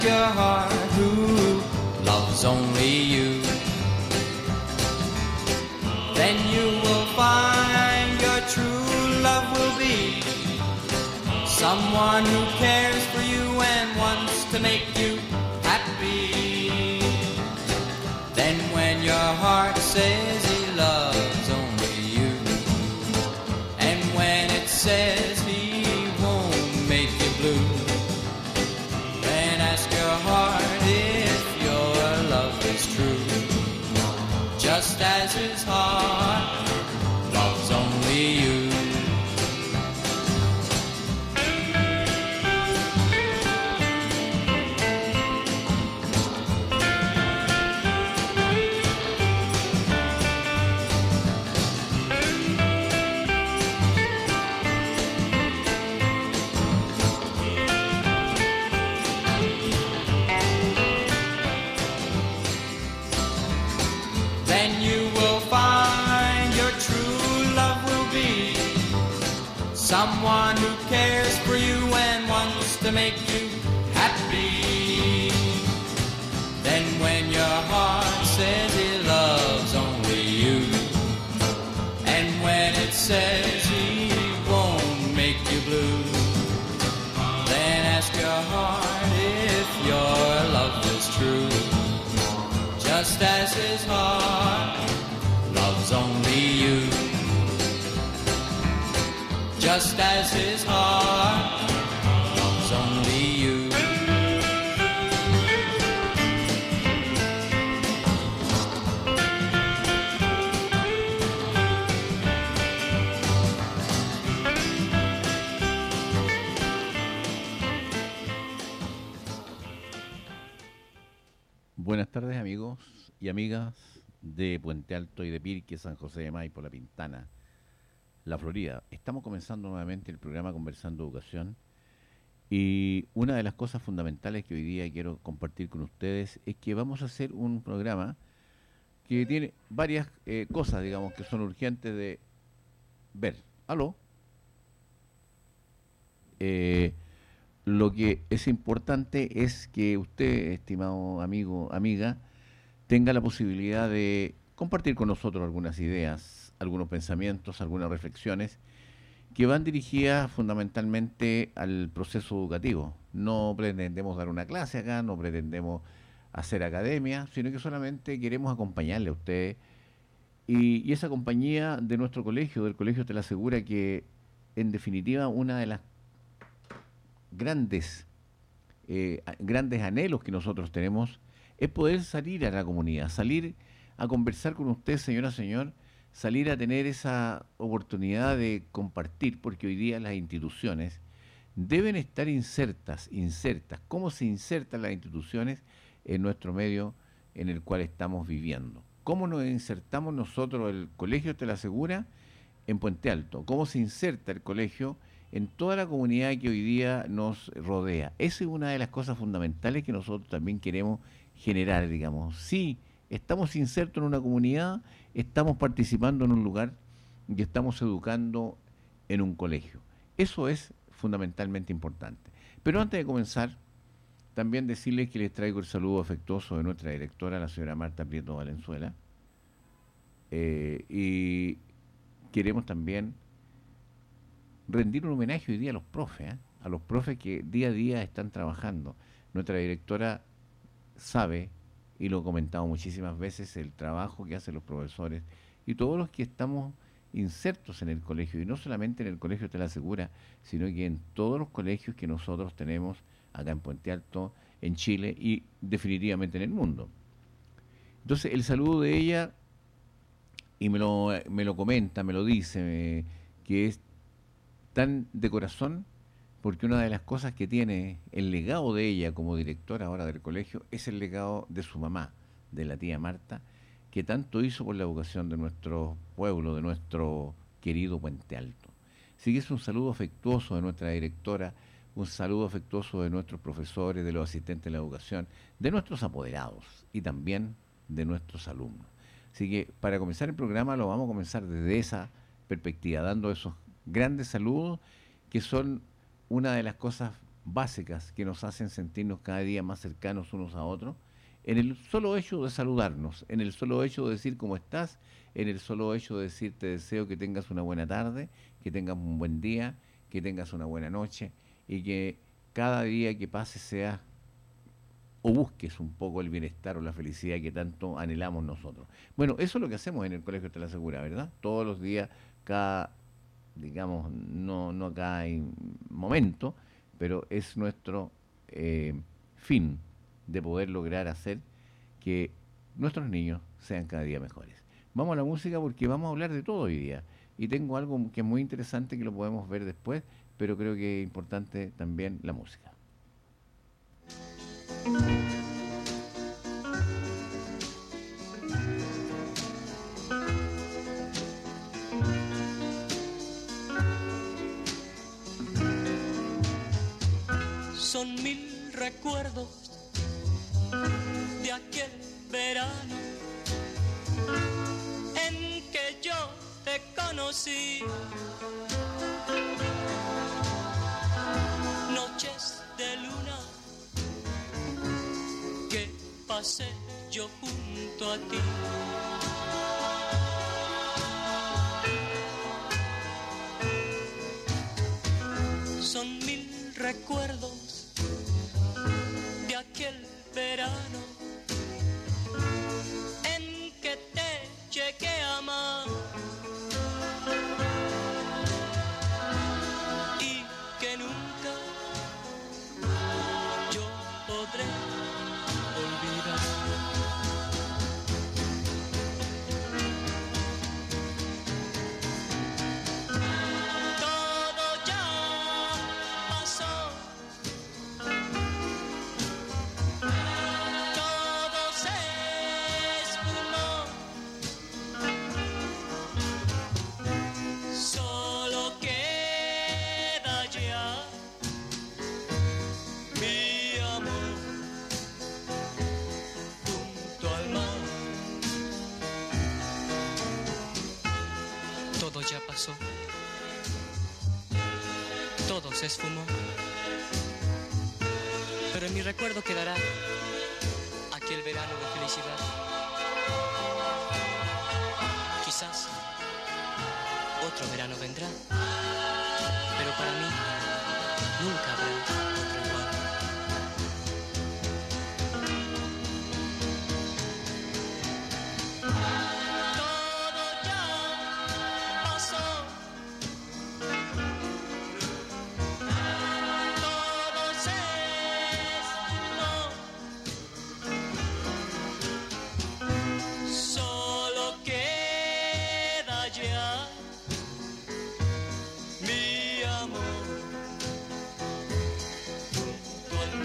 Your heart who loves only you. Then you will find your true love will be someone who cares for you and wants to make you happy. Then when your heart says he loves only you, and when it says he won't make you blue, then ask your heart if your love is true. Just as his heart loves only you. Someone who cares for you and wants to make you happy. Then when your heart says it loves only you, and when it says he won't make you blue, then ask your heart if your love is true. Just as his heart loves only you. Just as his heart loves only you. Buenas tardes, amigos y amigas de Puente Alto y de Pirque, San José de Maipo, La Pintana, La Florida. Estamos comenzando nuevamente el programa Conversando Educación, y una de las cosas fundamentales que hoy día quiero compartir con ustedes es que vamos a hacer un programa que tiene varias cosas, digamos, que son urgentes de ver. ¿Aló? Lo que es importante es que usted, estimado amigo, amiga, tenga la posibilidad de compartir con nosotros algunas ideas, algunos pensamientos, algunas reflexiones que van dirigidas fundamentalmente al proceso educativo. No pretendemos dar una clase acá, no pretendemos hacer academia, sino que solamente queremos acompañarle a usted, y esa compañía de nuestro colegio, del Colegio te la asegura que, en definitiva, una de las grandes anhelos que nosotros tenemos es poder salir a la comunidad, salir a conversar con usted, señora, señor, salir a tener esa oportunidad de compartir, porque hoy día las instituciones deben estar insertas. ¿Cómo se insertan las instituciones en nuestro medio en el cual estamos viviendo? ¿Cómo nos insertamos nosotros, el Colegio te la asegura, en Puente Alto? ¿Cómo se inserta el colegio en toda la comunidad que hoy día nos rodea? Esa es una de las cosas fundamentales que nosotros también queremos generar, digamos. Sí, estamos insertos en una comunidad, estamos participando en un lugar y estamos educando en un colegio. Eso es fundamentalmente importante. Pero antes de comenzar, también decirles que les traigo el saludo afectuoso de nuestra directora, la señora Marta Prieto Valenzuela, y queremos también rendir un homenaje hoy día a los profes que día a día están trabajando. Nuestra directora sabe, y lo he comentado muchísimas veces, el trabajo que hacen los profesores y todos los que estamos insertos en el colegio, y no solamente en el Colegio te la asegura, sino que en todos los colegios que nosotros tenemos acá en Puente Alto, en Chile y definitivamente en el mundo. Entonces, el saludo de ella, y me lo comenta, me lo dice, que es tan de corazón, porque una de las cosas que tiene el legado de ella como directora ahora del colegio es el legado de su mamá, de la tía Marta, que tanto hizo por la educación de nuestro pueblo, de nuestro querido Puente Alto. Así que es un saludo afectuoso de nuestra directora, un saludo afectuoso de nuestros profesores, de los asistentes de la educación, de nuestros apoderados y también de nuestros alumnos. Así que para comenzar el programa lo vamos a comenzar desde esa perspectiva, dando esos grandes saludos que son una de las cosas básicas que nos hacen sentirnos cada día más cercanos unos a otros, en el solo hecho de saludarnos, en el solo hecho de decir cómo estás, en el solo hecho de decir te deseo que tengas una buena tarde, que tengas un buen día, que tengas una buena noche y que cada día que pase sea o busques un poco el bienestar o la felicidad que tanto anhelamos nosotros. Bueno, eso es lo que hacemos en el Colegio Estela Segura, ¿verdad? Todos los días, cada, digamos, no cada momento, pero es nuestro fin de poder lograr hacer que nuestros niños sean cada día mejores. Vamos a la música porque vamos a hablar de todo hoy día. Y tengo algo que es muy interesante que lo podemos ver después, pero creo que es importante también la música. Son 1000 recuerdos de aquel verano en que yo te conocí. Noches de luna que pasé yo junto a ti. Son 1000 recuerdos de aquel verano en que te llegué a amar y que nunca yo podré olvidar. Todo ya pasó, todo se esfumó, solo queda ya mi amor junto al mar. Todo ya pasó, todo se esfumó, pero en mi recuerdo quedará aquel verano de felicidad. Quizás otro verano vendrá, pero para mí nunca habrá otro igual. Todo ya pasó, todo se esfumó, solo queda ya mi amor junto al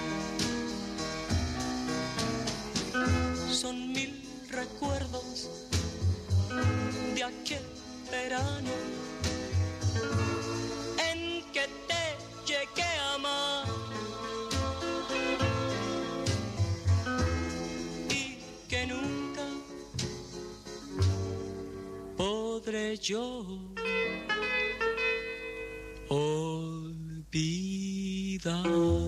mar. Son 1000 recuerdos de aquel verano en que te llegué a amar y que nunca podré yo olvidar.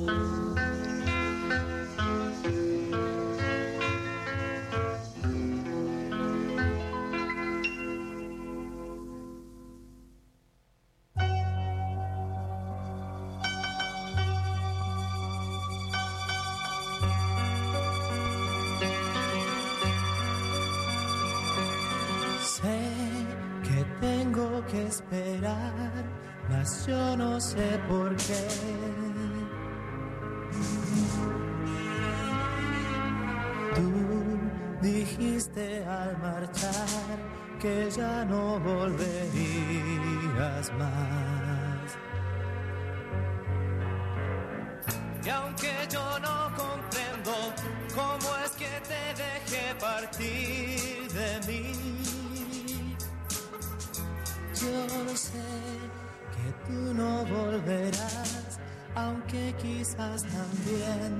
Sé que tengo que esperar, mas yo no sé por qué. Tú dijiste al marchar que ya no volverías más. Y aunque yo no comprendo cómo es que te dejé partir de mí, yo sé que tú no volverás, aunque quizás también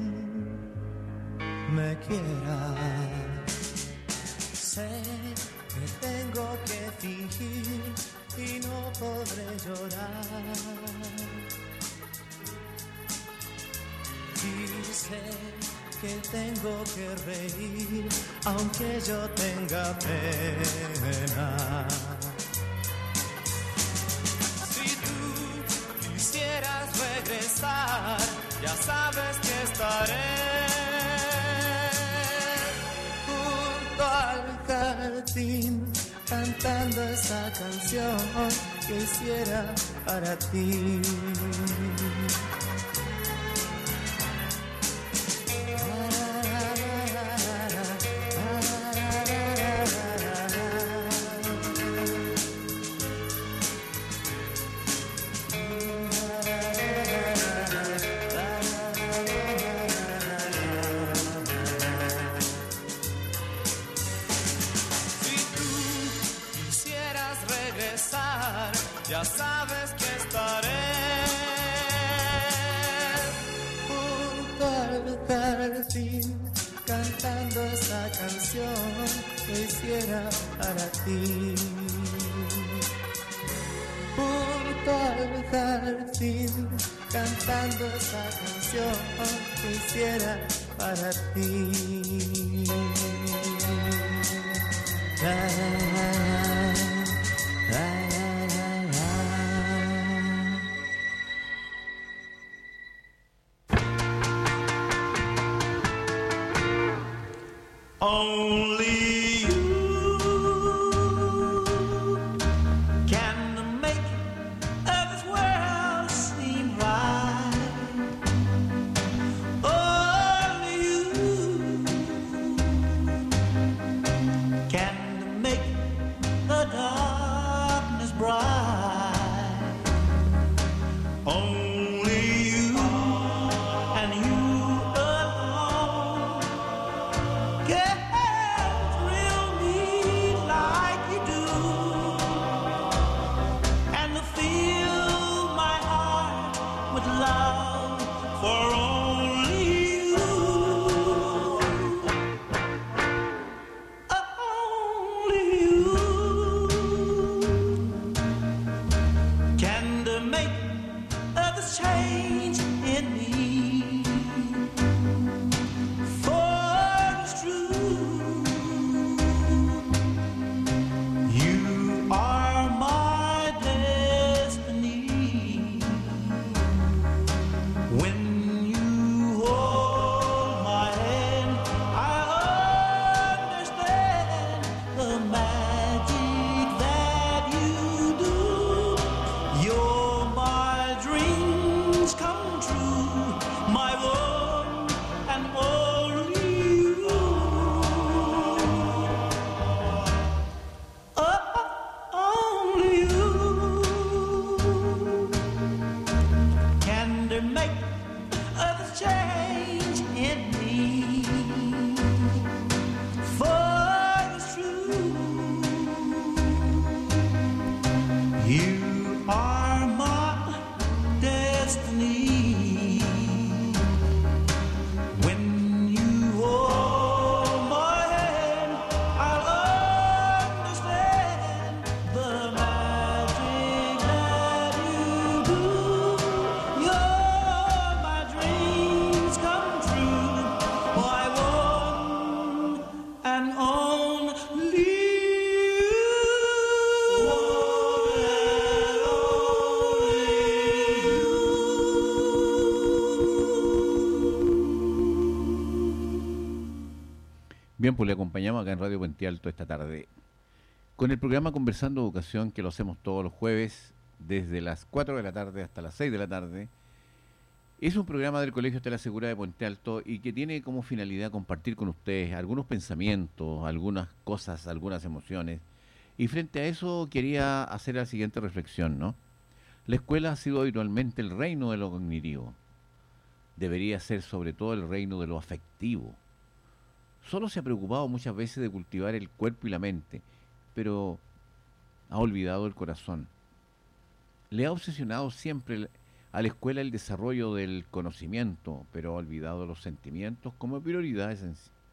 me quieras. Sé que tengo que fingir y no podré llorar. sé que tengo que reír, aunque yo tenga pena. Si tú quisieras regresar, ya sabes que estaré junto al jardín, cantando esa canción que hiciera para ti. Ya sabes que estaré junto al jardín, cantando esa canción que hiciera para ti. Junto al jardín, cantando esa canción que hiciera para ti. Only you can make this world seem right. Only you can make the darkness bright. Only you and you alone can thrill me like you do, and fill my heart with love for only you. Only you can make this change in me. Bien, pues le acompañamos acá en Radio Puente Alto esta tarde con el programa Conversando Educación, que lo hacemos todos los jueves desde las 4 de la tarde hasta las 6 de la tarde. Es un programa del Colegio Estela Segura de Puente Alto y que tiene como finalidad compartir con ustedes algunos pensamientos, algunas cosas, algunas emociones. Y frente a eso quería hacer la siguiente reflexión, ¿no? La escuela ha sido habitualmente el reino de lo cognitivo. Debería ser sobre todo el reino de lo afectivo. Solo se ha preocupado muchas veces de cultivar el cuerpo y la mente, pero ha olvidado el corazón. Le ha obsesionado siempre a la escuela el desarrollo del conocimiento, pero ha olvidado los sentimientos como prioridades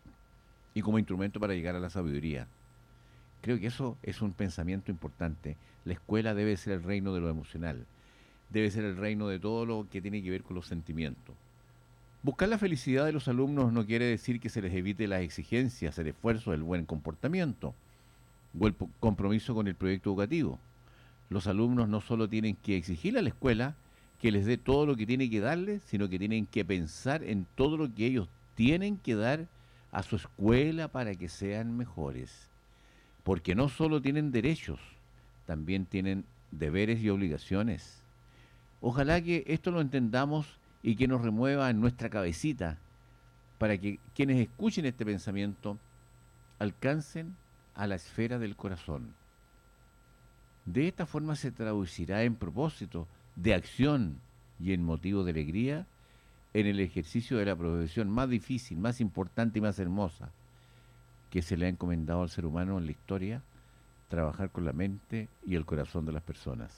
y como instrumento para llegar a la sabiduría. Creo que eso es un pensamiento importante. La escuela debe ser el reino de lo emocional, debe ser el reino de todo lo que tiene que ver con los sentimientos. Buscar la felicidad de los alumnos no quiere decir que se les evite las exigencias, el esfuerzo, el buen comportamiento o el compromiso con el proyecto educativo. Los alumnos no solo tienen que exigirle a la escuela que les dé todo lo que tiene que darles, sino que tienen que pensar en todo lo que ellos tienen que dar a su escuela para que sean mejores. Porque no solo tienen derechos, también tienen deberes y obligaciones. Ojalá que esto lo entendamos y que nos remueva en nuestra cabecita para que quienes escuchen este pensamiento alcancen a la esfera del corazón. De esta forma se traducirá en propósito de acción y en motivo de alegría en el ejercicio de la profesión más difícil, más importante y más hermosa que se le ha encomendado al ser humano en la historia, trabajar con la mente y el corazón de las personas.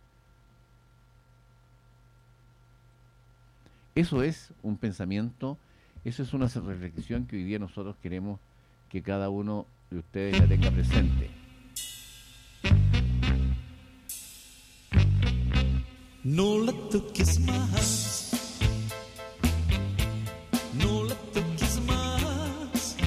Eso es un pensamiento, eso es una reflexión que hoy día nosotros queremos que cada uno de ustedes la tenga presente. No la toques más, no la toques más,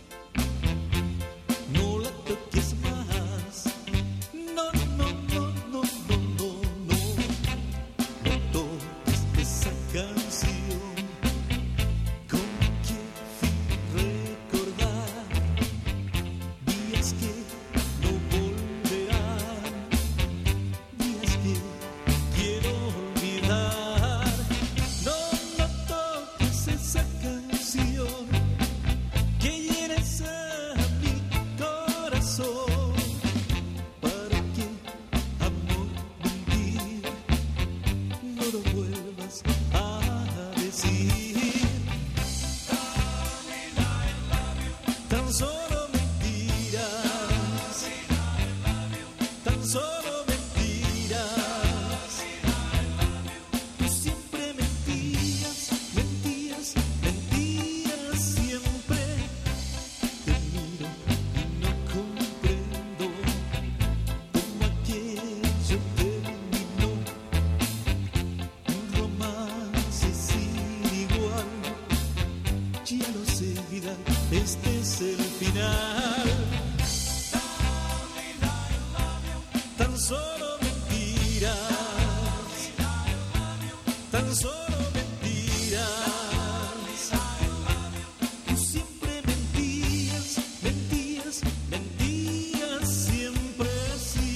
no la toques más, no, no, no, no, no, no, no toques esa canción con que recordar días que no volverán, días que quiero olvidar. No, no toques esa canción que llenes a mi corazón. ¿Para qué, amor, mentir? No lo vuelvas a decir. Tan solo mentiras, tan solo mentiras. Tú siempre mentías, mentías, mentías siempre. Te miro y no comprendo cómo aquello terminó. Un romance sin igual. Ya lo sé, vida, este es el final. Tan solo mentiras, tan solo mentiras. Tú siempre mentías, mentías, mentías siempre así.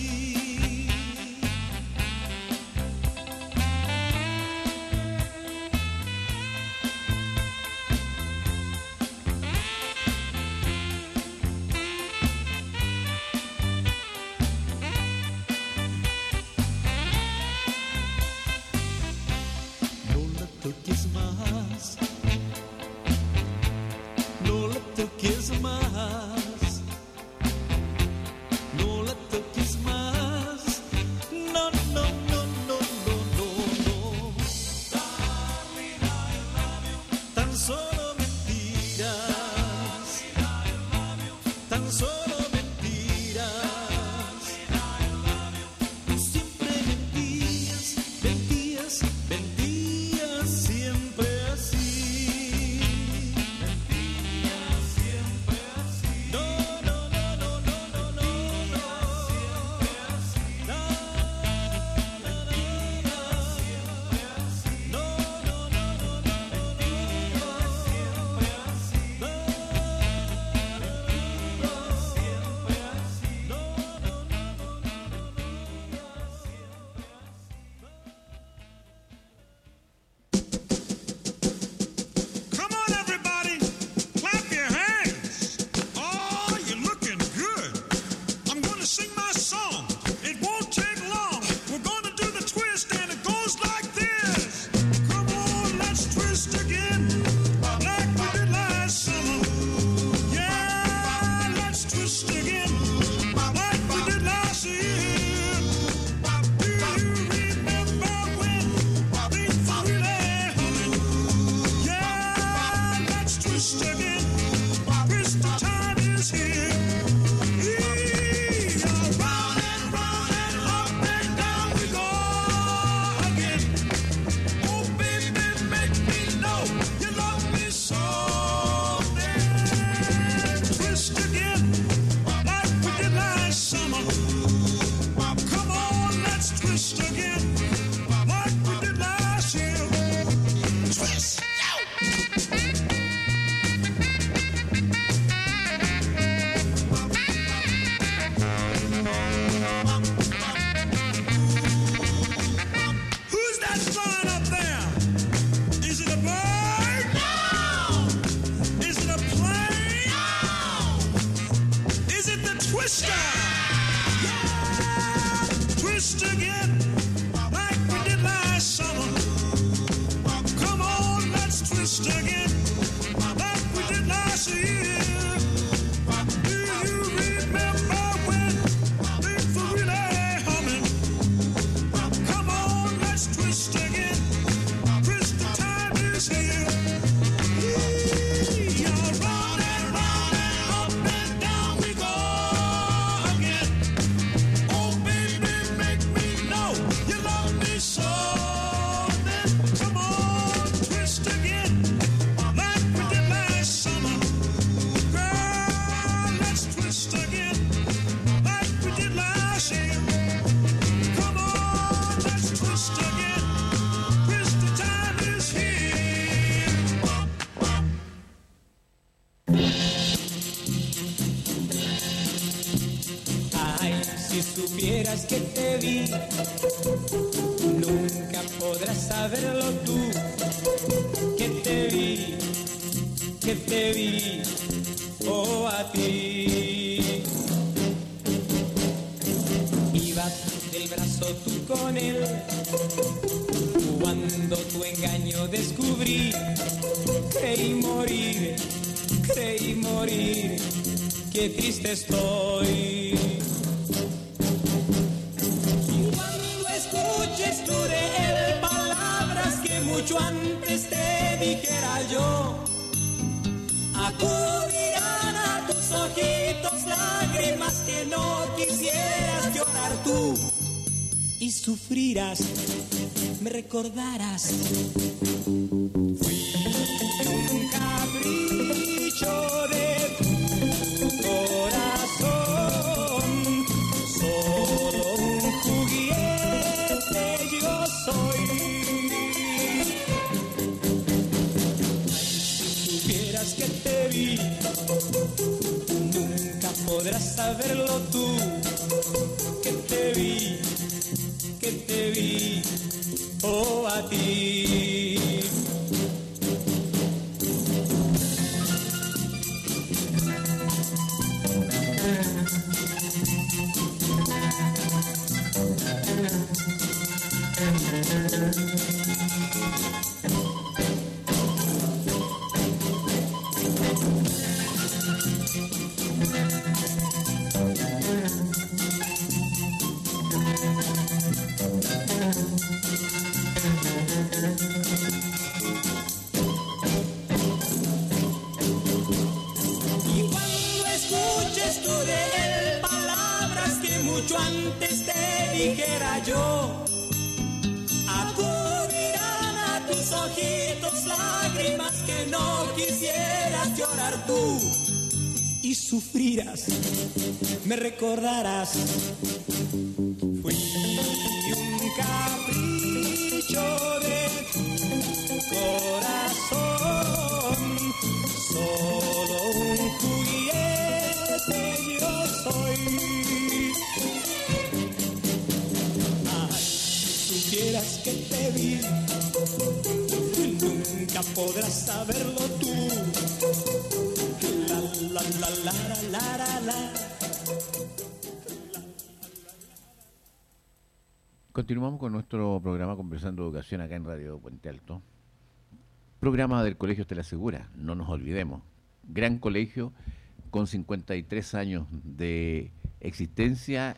No la toques más, no la toques más, no la toques más, no, no, no, no, no, no, no. Tan solo mentiras, tan solo mentiras. Tú siempre mentías, mentías, mentías siempre así. Mentías siempre así. No, no, no, no, no, no, no, no. Siempre así. No, no, no, no. Siempre así. No, no, no, no, no, no, no. Siempre así. No, no, no, no, siempre así. No, no, no, no, no, Come on, everybody, clap your hands. Oh, you're looking good. I'm going to sing my song. It won't take long. We're going to do the twist, and it goes like this. Come on, let's twist again, like we did last summer. Yeah, let's twist again, like we did last year. Do you remember when things really happened? Yeah, let's twist again. Twist the time is here. Round and round and up and down we go again. Oh, baby, make me know you supieras que te vi, nunca podrás saberlo tú, que te vi, oh a ti. Ibas del brazo tú con él, cuando tu engaño descubrí, creí morir, qué triste estoy. Cuando escuches tú de él palabras que mucho antes te dijera yo, acudirán a tus ojitos lágrimas que no quisieras llorar tú, y sufrirás, me recordarás. Fui un capricho de tu corazón, solo un juguete yo soy. Si supieras que te vi, nunca podrás saberlo tú, que te vi, oh a ti. Y cuando escuches tú de él palabras que mucho antes te dijera yo, acudirán a tus ojitos lágrimas que no quisieras llorar tú, y sufrirás, me recordarás. Fui un capricho de tu corazón, solo un juguete yo soy. Ay, si supieras que te vi, nunca podrás saberlo tú. La la la la la la la. Continuamos con nuestro programa Conversando Educación acá en Radio Puente Alto. Programa del Colegio Estela Segura, no nos olvidemos. Gran colegio con 53 años de existencia,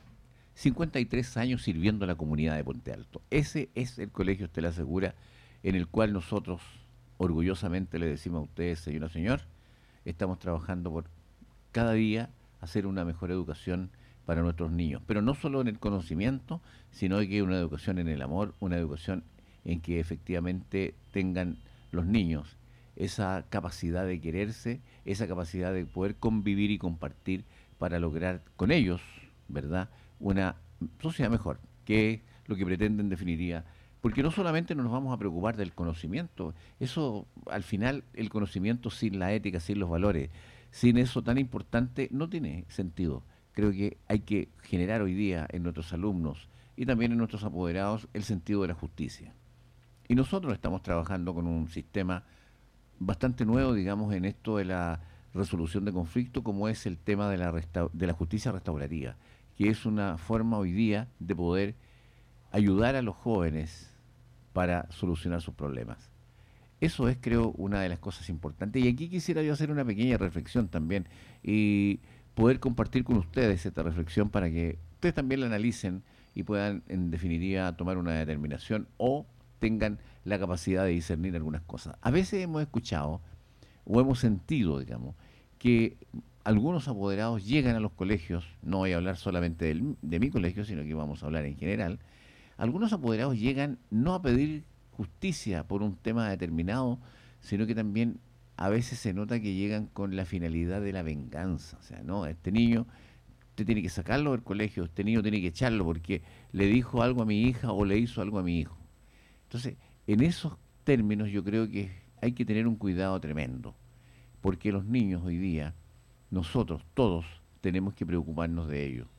53 años sirviendo a la comunidad de Puente Alto. Ese es el Colegio Estela Segura, en el cual nosotros orgullosamente le decimos a ustedes, señora, señor, estamos trabajando por cada día hacer una mejor educación para nuestros niños, pero no solo en el conocimiento, sino que una educación en el amor, una educación en que efectivamente tengan los niños esa capacidad de quererse, esa capacidad de poder convivir y compartir para lograr con ellos, ¿verdad?, una sociedad mejor, que es lo que pretende en definitiva, porque no solamente nos vamos a preocupar del conocimiento, eso al final el conocimiento sin la ética, sin los valores, sin eso tan importante no tiene sentido. Creo que hay que generar hoy día en nuestros alumnos y también en nuestros apoderados el sentido de la justicia. Y nosotros estamos trabajando con un sistema bastante nuevo, digamos, en esto de la resolución de conflictos, como es el tema de la justicia restaurativa, que es una forma hoy día de poder ayudar a los jóvenes para solucionar sus problemas. Eso es, creo, una de las cosas importantes. Y aquí quisiera yo hacer una pequeña reflexión también y poder compartir con ustedes esta reflexión para que ustedes también la analicen y puedan, en definitiva, tomar una determinación o tengan la capacidad de discernir algunas cosas. A veces hemos escuchado o hemos sentido, digamos, que algunos apoderados llegan a los colegios, no voy a hablar solamente de mi colegio, sino que vamos a hablar en general, algunos apoderados llegan no a pedir justicia por un tema determinado, sino que también a veces se nota que llegan con la finalidad de la venganza. O sea, no, este niño, usted tiene que sacarlo del colegio, este niño tiene que echarlo porque le dijo algo a mi hija o le hizo algo a mi hijo. Entonces, en esos términos yo creo que hay que tener un cuidado tremendo, porque los niños hoy día, nosotros todos tenemos que preocuparnos de ellos,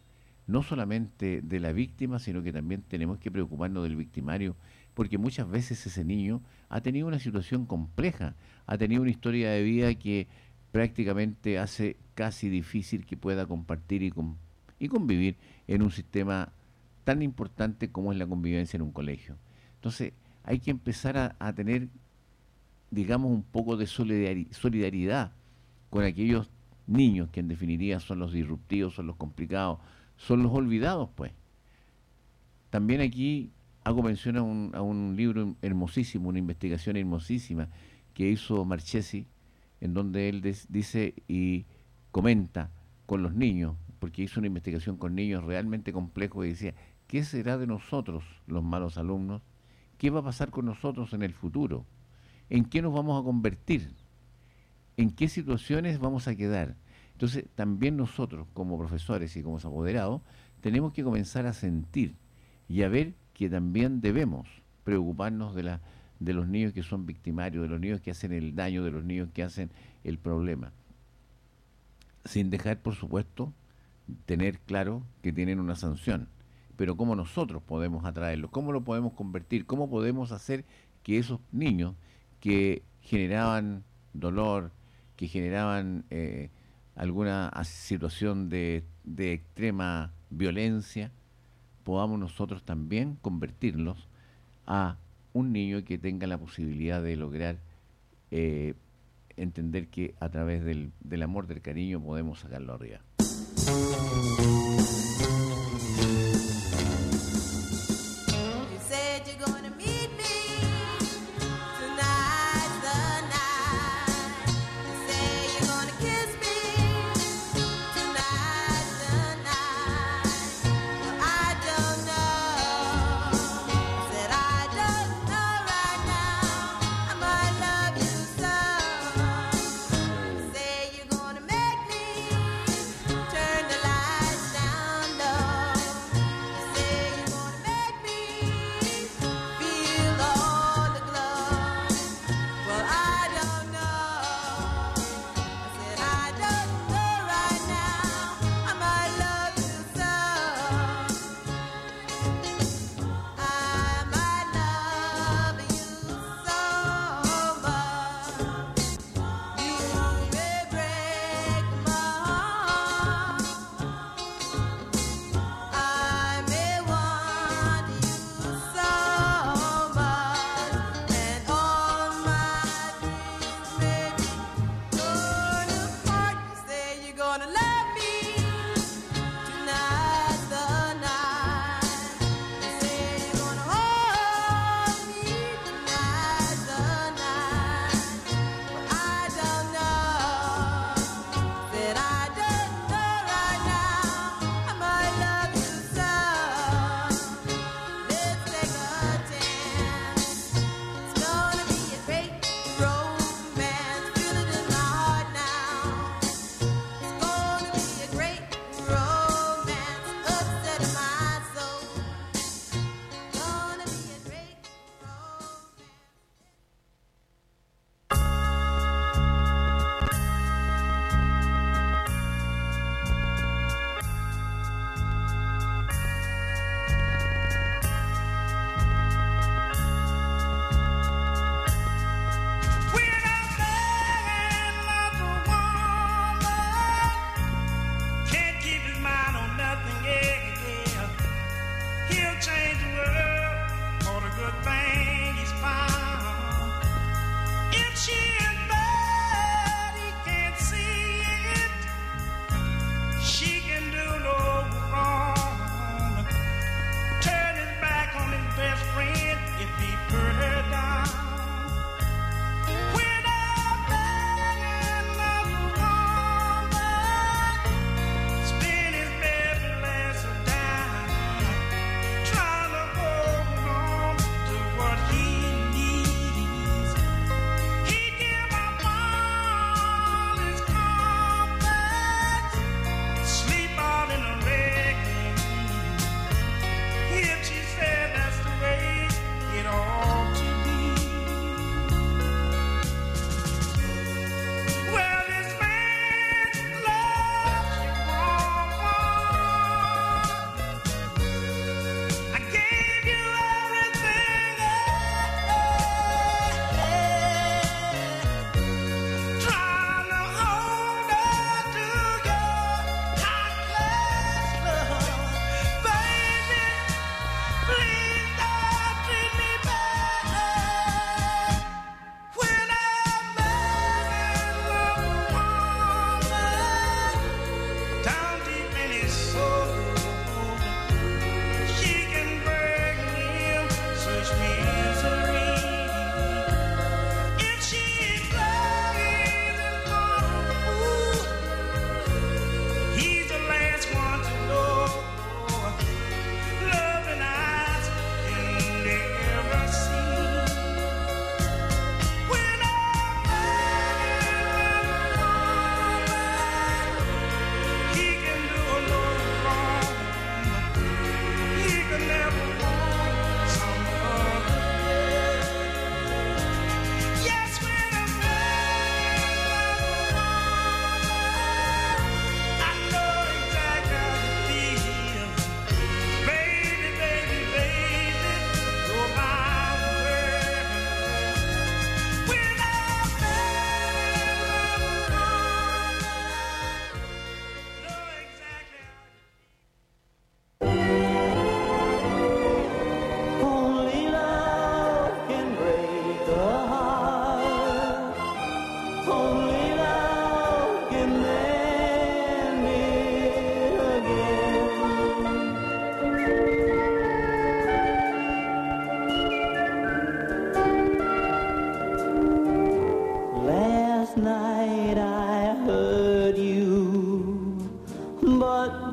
no solamente de la víctima, sino que también tenemos que preocuparnos del victimario, porque muchas veces ese niño ha tenido una situación compleja, ha tenido una historia de vida que prácticamente hace casi difícil que pueda compartir y convivir en un sistema tan importante como es la convivencia en un colegio. Entonces, hay que empezar a tener, digamos, un poco de solidaridad con aquellos niños que en definitiva son los disruptivos, son los complicados, son los olvidados, pues. También aquí hago mención a un libro hermosísimo, una investigación hermosísima que hizo Marchesi, en donde él dice y comenta con los niños, porque hizo una investigación con niños realmente complejos y decía, ¿qué será de nosotros, los malos alumnos? ¿Qué va a pasar con nosotros en el futuro? ¿En qué nos vamos a convertir? ¿En qué situaciones vamos a quedar? Entonces, también nosotros, como profesores y como apoderados, tenemos que comenzar a sentir y a ver que también debemos preocuparnos de los niños que son victimarios, de los niños que hacen el daño, de los niños que hacen el problema. Sin dejar, por supuesto, tener claro que tienen una sanción. Pero cómo nosotros podemos atraerlos, cómo lo podemos convertir, cómo podemos hacer que esos niños que generaban dolor, que generaban alguna situación de extrema violencia, podamos nosotros también convertirlos a un niño que tenga la posibilidad de lograr entender que a través del amor, del cariño, podemos sacarlo arriba. You said you're gonna meet me tonight, the night. You say you're gonna kiss me tonight, the night. Well, I don't know. Said I don't know right now. I might love you so. You say you're gonna make me turn the lights down.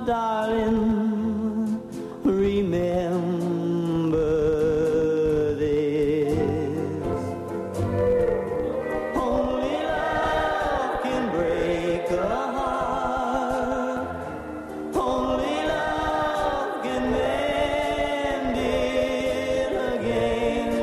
darling, remember this. Only love can break a heart. Only love can mend it again.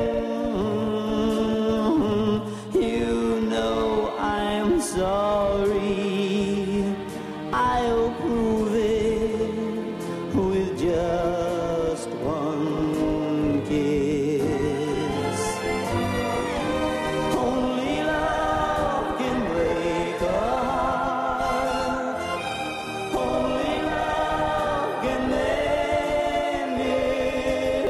You know I'm sorry. I'll prove it with just one kiss. Only love can break a heart. Only love can mend it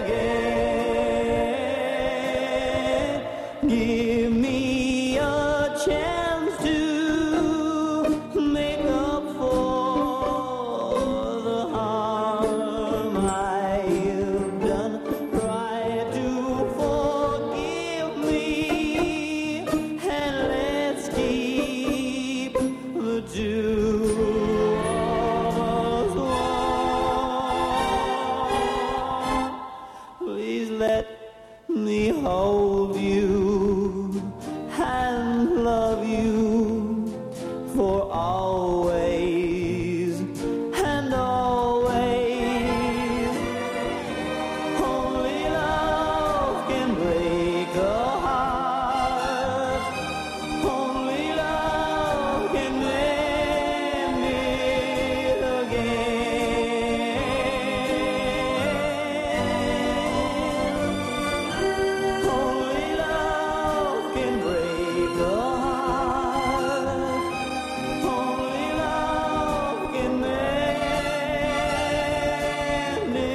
again. Give me a chance to make up for the harm I've done. Try to forgive me, and let's keep the two of us one. Please let me hold you and love you for always and always. Only love can break a heart. Only love can mend it again. Only love can break a heart. Only love can mend it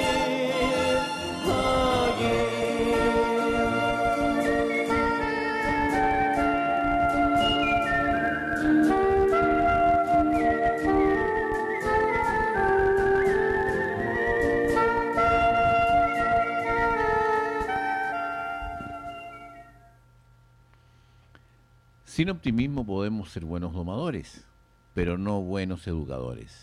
Sin optimismo podemos ser buenos domadores, pero no buenos educadores.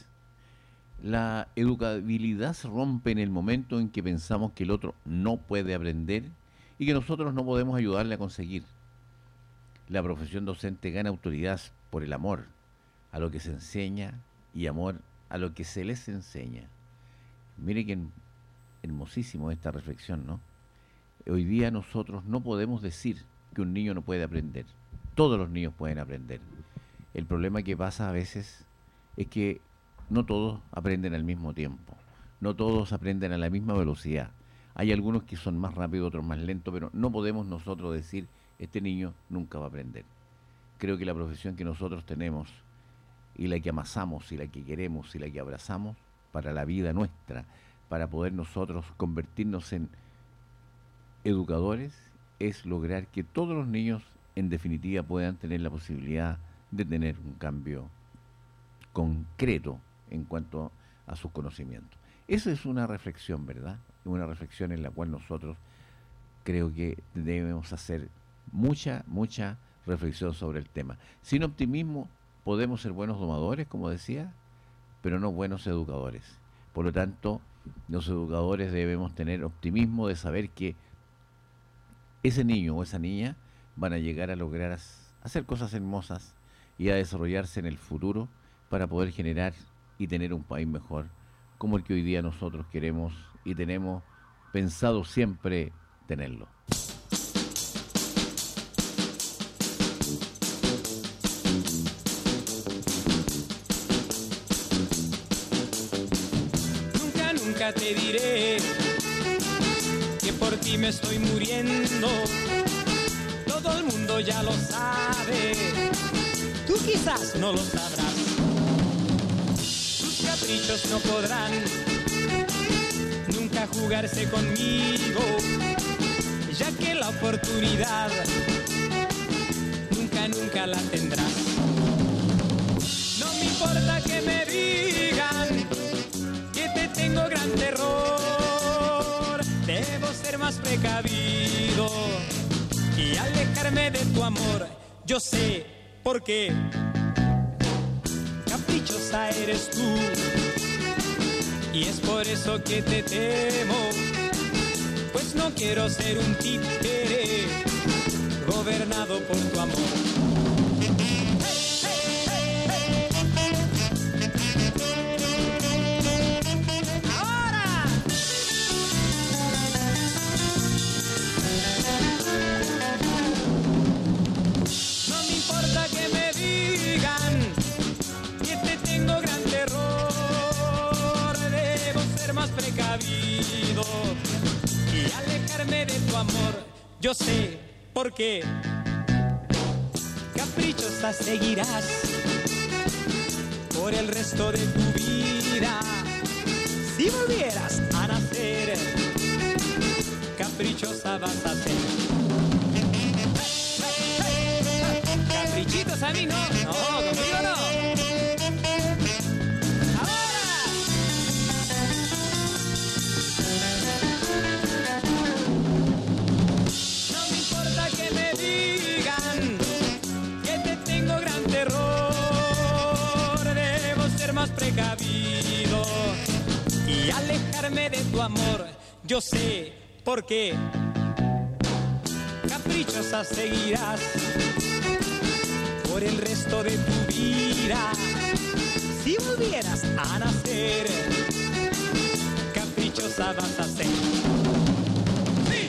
La educabilidad se rompe en el momento en que pensamos que el otro no puede aprender y que nosotros no podemos ayudarle a conseguir. La profesión docente gana autoridad por el amor a lo que se enseña y amor a lo que se les enseña. Mire que hermosísimo esta reflexión, ¿no? Hoy día nosotros no podemos decir que un niño no puede aprender. Todos los niños pueden aprender. El problema que pasa a veces es que no todos aprenden al mismo tiempo. No todos aprenden a la misma velocidad. Hay algunos que son más rápidos, otros más lentos, pero no podemos nosotros decir, este niño nunca va a aprender. Creo que la profesión que nosotros tenemos y la que amasamos y la que queremos y la que abrazamos para la vida nuestra, para poder nosotros convertirnos en educadores, es lograr que todos los niños en definitiva puedan tener la posibilidad de tener un cambio concreto en cuanto a sus conocimientos. Esa es una reflexión, ¿verdad? Una reflexión en la cual nosotros creo que debemos hacer mucha reflexión sobre el tema. Sin optimismo podemos ser buenos domadores, como decía, pero no buenos educadores. Por lo tanto, los educadores debemos tener optimismo de saber que ese niño o esa niña van a llegar a lograr hacer cosas hermosas y a desarrollarse en el futuro para poder generar y tener un país mejor, como el que hoy día nosotros queremos y tenemos pensado siempre tenerlo. Nunca te diré que por ti me estoy muriendo. Todo el mundo ya lo sabe, tú quizás no lo sabrás. Tus caprichos no podrán nunca jugarse conmigo, ya que la oportunidad nunca la tendrás. No me importa que me digan que te tengo gran terror, debo ser más precavido y alejarme de tu amor. Yo sé por qué. Caprichosa eres tú, y es por eso que te temo, pues no quiero ser un títere gobernado por tu amor. No me importa que me digan que te tengo gran terror, debo ser más precavido y alejarme de tu amor. Yo sé por qué, caprichosa seguirás por el resto de tu vida. Si volvieras a nacer, caprichosa vas a ser. Caprichitos a mí no, no, conmigo no. Ahora. No me importa que me digan que te tengo gran terror, debo ser más precavido y alejarme de tu amor. Yo sé por qué, caprichosa seguirás por el resto de tu vida. Si volvieras a nacer, caprichosa vas a ser. ¡Sí!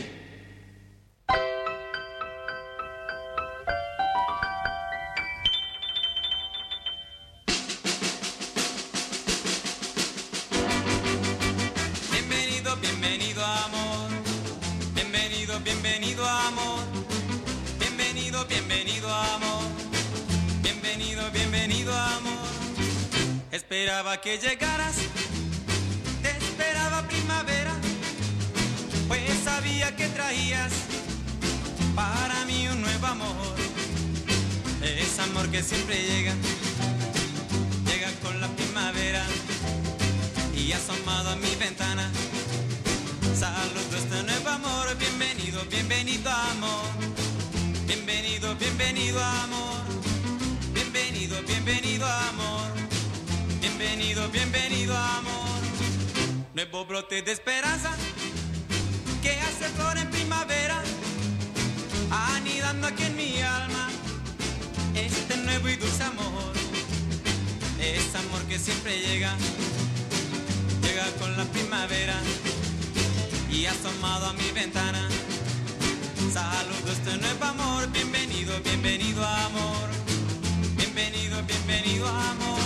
Bienvenido, bienvenido amor. Bienvenido, bienvenido amor. Bienvenido, bienvenido amor. Bienvenido, bienvenido amor. Esperaba que llegaras, te esperaba primavera, pues sabía que traías para mí un nuevo amor. Es amor que siempre llega, llega con la primavera y asomado a mi ventana. Saludo este nuevo amor, bienvenido, bienvenido amor. Bienvenido, bienvenido amor. Bienvenido, bienvenido amor. Bienvenido, bienvenido amor. Nuevo brote de esperanza que hace flor en primavera, anidando aquí en mi alma este nuevo y dulce amor. Es amor que siempre llega, llega con la primavera y asomado a mi ventana. Saludo este nuevo amor, bienvenido, bienvenido amor. Bienvenido, bienvenido amor.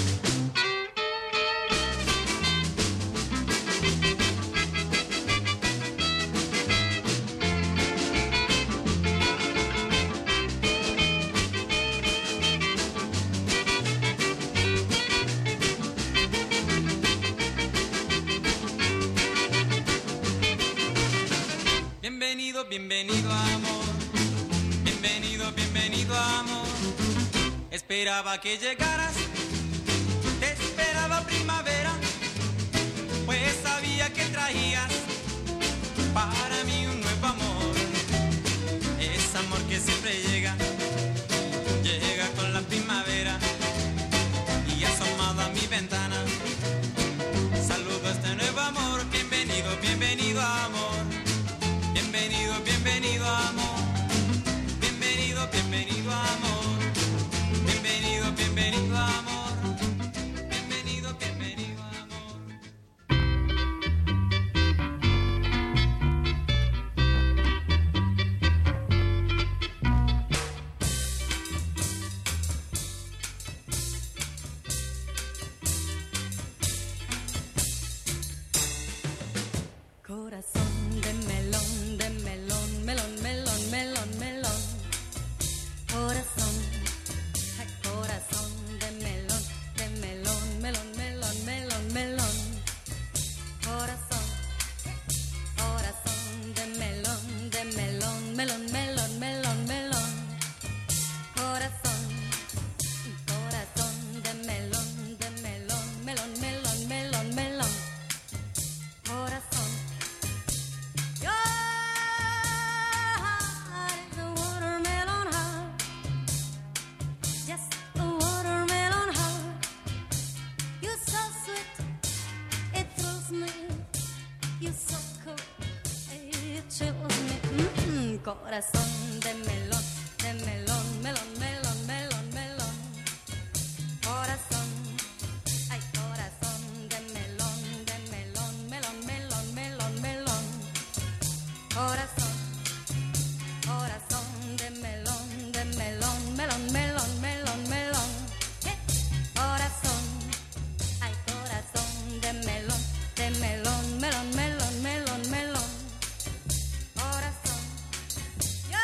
Bienvenido, bienvenido amor. Bienvenido, bienvenido amor. Esperaba que llegaras, te esperaba primavera, pues sabía que traías para mí un nuevo amor. Es amor que siempre llega, llega con la primavera y asomado a mi ventana. Saludo a este nuevo amor, bienvenido, bienvenido amor. Bienvenido, bienvenido amor. Bienvenido, bienvenido amor. Bienvenido, bienvenido amor. Bienvenido, bienvenido amor. corazón de melón, melón, melón, melón, melón. Corazón, ay, corazón de melón, melón, melón, melón, melón. Corazón, corazón de melón, melón, melón, melón, melón. Corazón, ay, corazón de melón, melón, melón, melón, melón. Corazón, yo,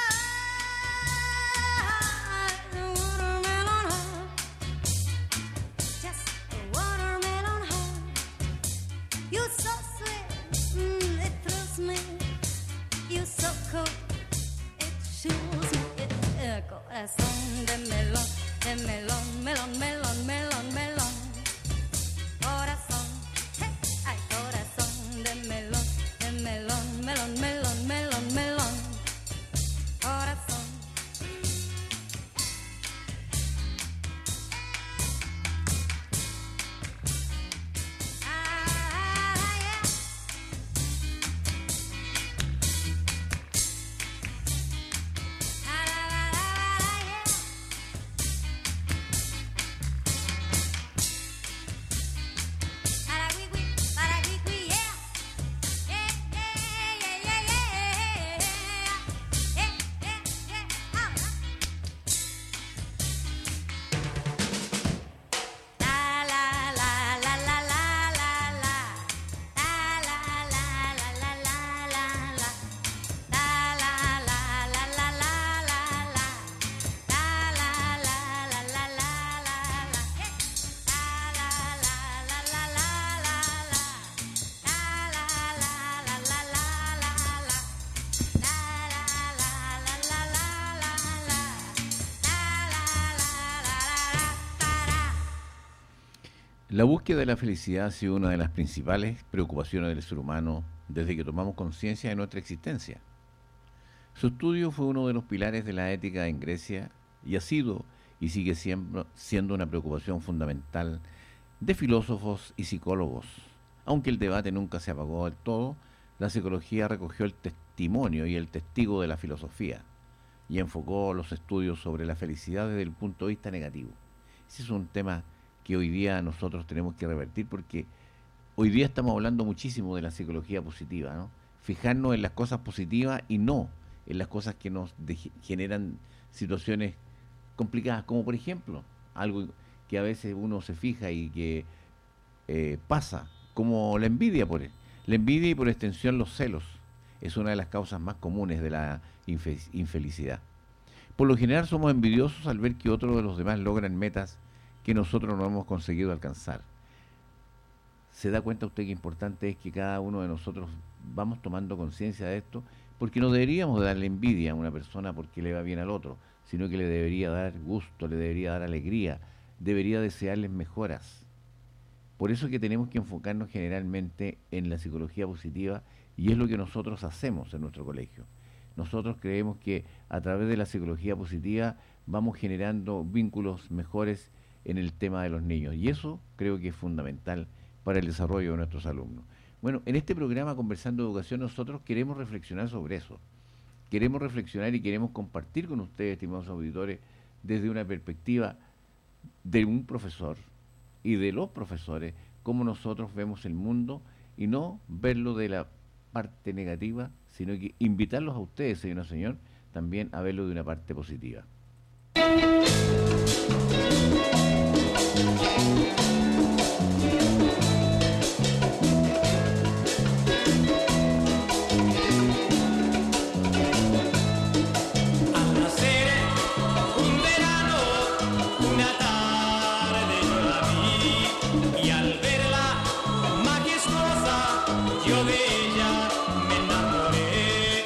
the watermelon heart, just the watermelon heart. You so sweet, it thrills me. You so cold, it chills me. Corazón de melón, melón, melón, melón, melón. Corazón, hey, ay, corazón de melón, melón, melón, melón, melón. Corazón. La búsqueda de la felicidad ha sido una de las principales preocupaciones del ser humano desde que tomamos conciencia de nuestra existencia. Su estudio fue uno de los pilares de la ética en Grecia y ha sido y sigue siendo una preocupación fundamental de filósofos y psicólogos. Aunque el debate nunca se apagó del todo, la psicología recogió el testimonio y el testigo de la filosofía y enfocó los estudios sobre la felicidad desde el punto de vista negativo. Ese es un tema que hoy día nosotros tenemos que revertir, porque hoy día estamos hablando muchísimo de la psicología positiva, ¿no? Fijarnos en las cosas positivas y no en las cosas que nos generan situaciones complicadas, como por ejemplo, algo que a veces uno se fija y que pasa, como la envidia, la envidia y por extensión los celos, es una de las causas más comunes de la infelicidad. Por lo general somos envidiosos al ver que otros de los demás logran metas que nosotros no hemos conseguido alcanzar. ¿Se da cuenta usted que importante es que cada uno de nosotros vamos tomando conciencia de esto? Porque no deberíamos darle envidia a una persona porque le va bien al otro, sino que le debería dar gusto, le debería dar alegría, debería desearles mejoras. Por eso es que tenemos que enfocarnos generalmente en la psicología positiva, y es lo que nosotros hacemos en nuestro colegio. Nosotros creemos que a través de la psicología positiva vamos generando vínculos mejores en el tema de los niños, y eso creo que es fundamental para el desarrollo de nuestros alumnos. Bueno, en este programa Conversando Educación nosotros queremos reflexionar sobre eso. Queremos reflexionar y queremos compartir con ustedes, estimados auditores, desde una perspectiva de un profesor y de los profesores, cómo nosotros vemos el mundo y no verlo de la parte negativa, sino que invitarlos a ustedes, señor y señor, también a verlo de una parte positiva. Al nacer un verano, una tarde yo la vi, y al verla majestuosa, yo de ella me enamoré.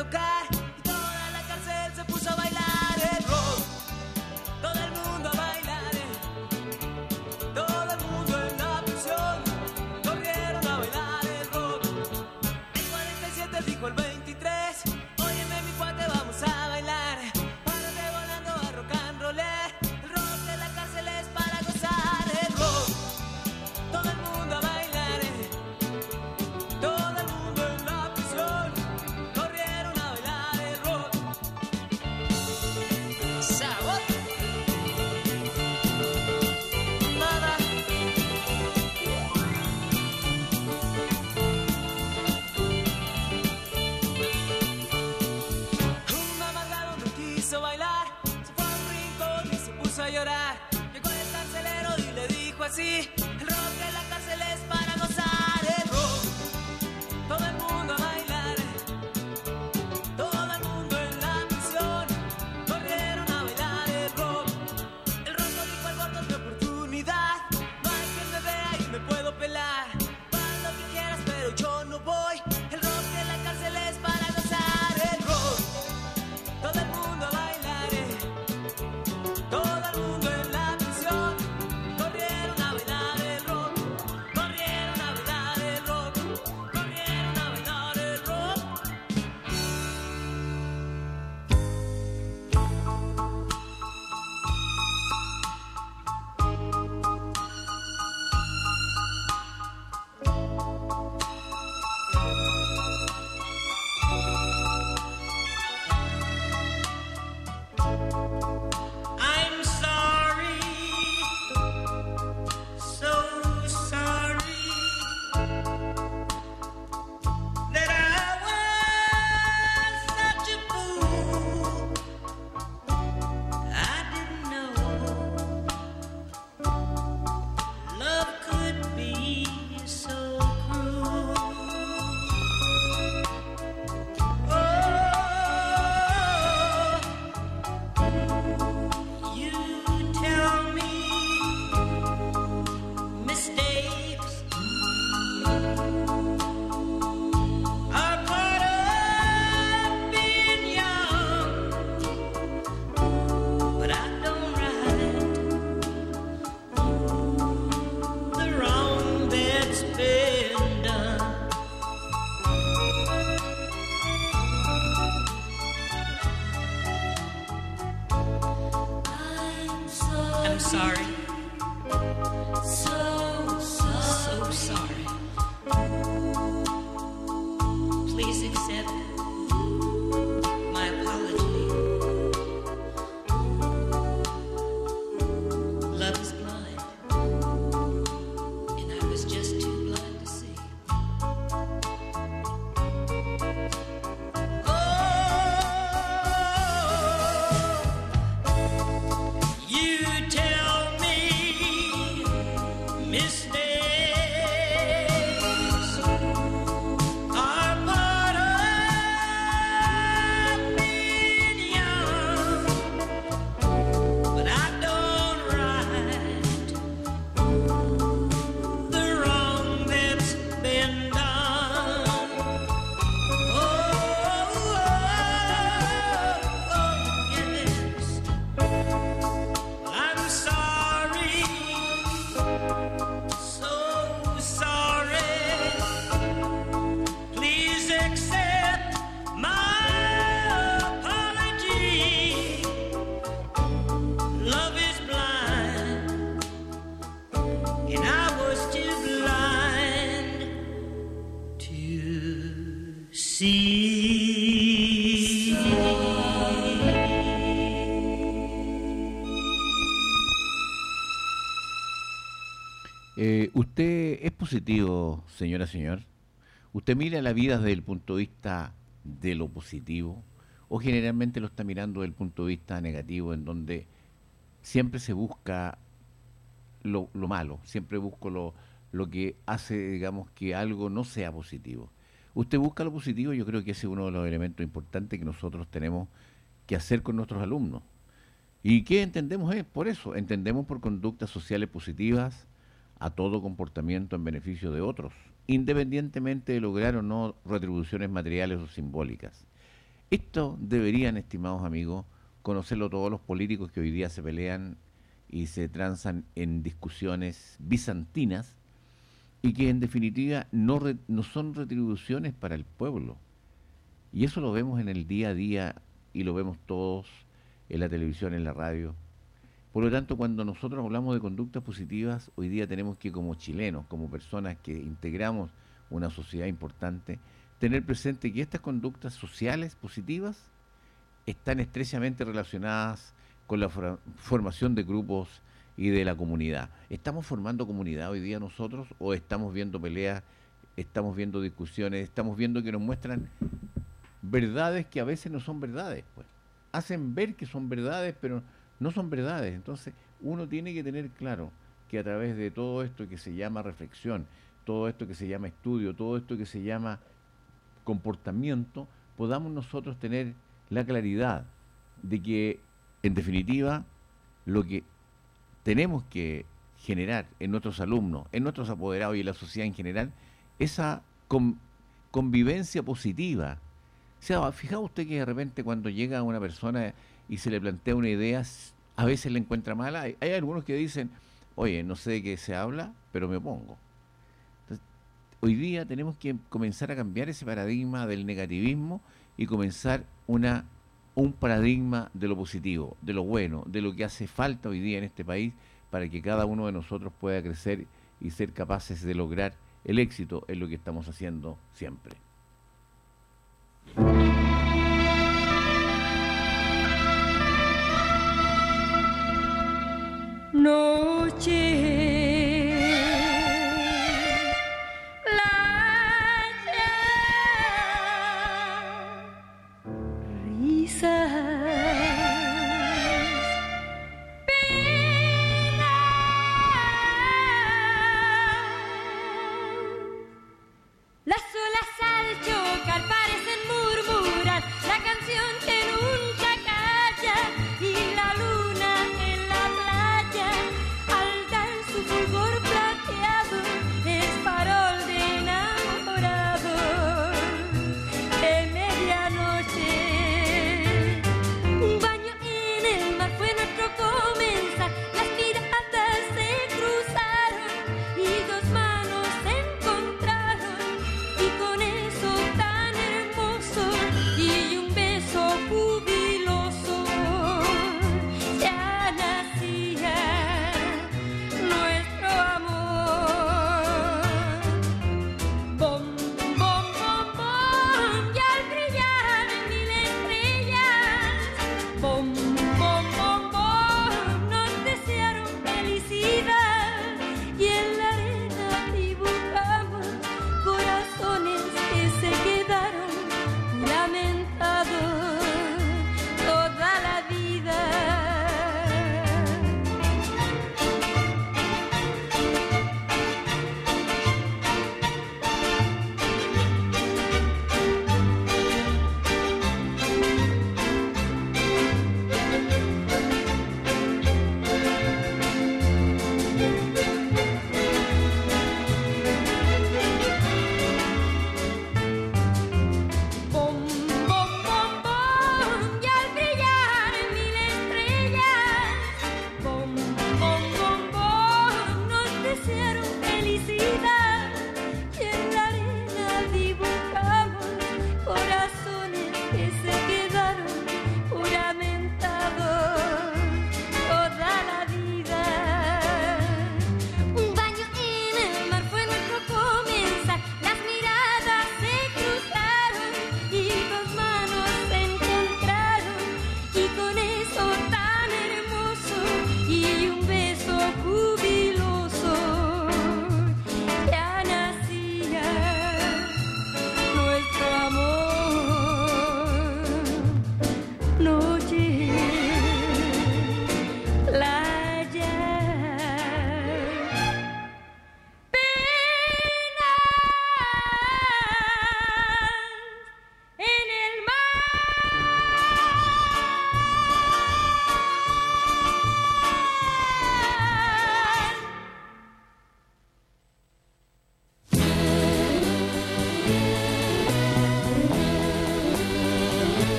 tocar y toda la cárcel se puso a bailar el rock. Todo el mundo a bailar, todo el mundo en la prisión corrieron a bailar el rock. El 47 dijo el 23, óyeme mi cuate, vamos a bailar. Párate volando a rock and roll. El rock de la cárcel es para gozar el rock. Todo el mundo a bailar, todo el mundo en la prisión corrieron a bailar el rock. Sabor. Nada. Un amargado no quiso bailar, se fue a un rincón y se puso a llorar. Llegó el carcelero y le dijo así: el rock de la cárcel es para gozar el rock. Todo el mundo a bailar, todo el mundo en la prisión corrieron a bailar el rock. El rock dijo: el gordo es mi oportunidad, no hay quien me vea y me puedo pelar. Haz lo que quieras pero yo no voy, el rock de la cárcel es para gozar el rock. Todo el mundo a bailar, todo el mundo en la prisión corrieron a bailar el rock, corrieron a bailar el rock, corrieron a bailar el rock. I'm sorry, so sorry that I was such a fool. I didn't know love could be so cruel. Oh, you tell me mistakes are part of being young, but I don't right the wrong that's been done. I'm sorry. So sorry. Please accept my apology. Love is blind, and I was just too blind to see. You tell me mistakes are part of being young, but I don't right the wrong that's been done. Yes. I'm sorry, so sorry. Please accept my apology. Love is blind, and I was too blind to see. ¿Usted es positivo, señora, señor? ¿Usted mira la vida desde el punto de vista de lo positivo? ¿O generalmente lo está mirando desde el punto de vista negativo, en donde siempre se busca lo malo, siempre busco lo que hace, digamos, que algo no sea positivo? Usted busca lo positivo, yo creo que ese es uno de los elementos importantes que nosotros tenemos que hacer con nuestros alumnos. ¿Y qué entendemos por eso? Entendemos por conductas sociales positivas a todo comportamiento en beneficio de otros, independientemente de lograr o no retribuciones materiales o simbólicas. Esto deberían, estimados amigos, conocerlo todos los políticos que hoy día se pelean y se transan en discusiones bizantinas y que en definitiva no son retribuciones para el pueblo. Y eso lo vemos en el día a día y lo vemos todos en la televisión, en la radio. Por lo tanto, cuando nosotros hablamos de conductas positivas, hoy día tenemos que, como chilenos, como personas que integramos una sociedad importante, tener presente que estas conductas sociales positivas están estrechamente relacionadas con la formación de grupos y de la comunidad. ¿Estamos formando comunidad hoy día nosotros o estamos viendo peleas, estamos viendo discusiones, estamos viendo que nos muestran verdades que a veces no son verdades? Pues hacen ver que son verdades, pero no son verdades. Entonces uno tiene que tener claro que a través de todo esto que se llama reflexión, todo esto que se llama estudio, todo esto que se llama comportamiento, podamos nosotros tener la claridad de que, en definitiva, lo que tenemos que generar en nuestros alumnos, en nuestros apoderados y en la sociedad en general, esa convivencia positiva. O sea, fijado usted que de repente cuando llega una persona y se le plantea una idea, a veces la encuentra mala. Hay algunos que dicen, oye, no sé de qué se habla, pero me opongo. Entonces, hoy día tenemos que comenzar a cambiar ese paradigma del negativismo y comenzar un paradigma de lo positivo, de lo bueno, de lo que hace falta hoy día en este país para que cada uno de nosotros pueda crecer y ser capaces de lograr el éxito en lo que estamos haciendo siempre. Noche, playa, risas, penas. Las olas al chocar parecen murmurar la canción que nunca calla y la luna en la playa al dar su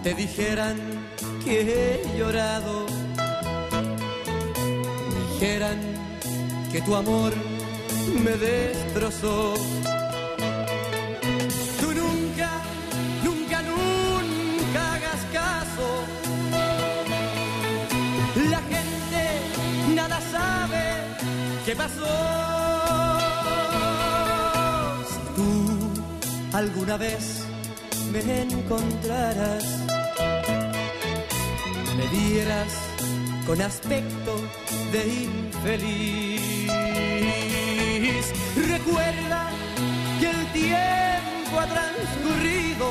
te dijeran que he llorado, dijeran que tu amor me destrozó. Tú nunca, nunca, nunca hagas caso. La gente nada sabe qué pasó. Si tú alguna vez me encontraras, me vieras con aspecto de infeliz, recuerda que el tiempo ha transcurrido.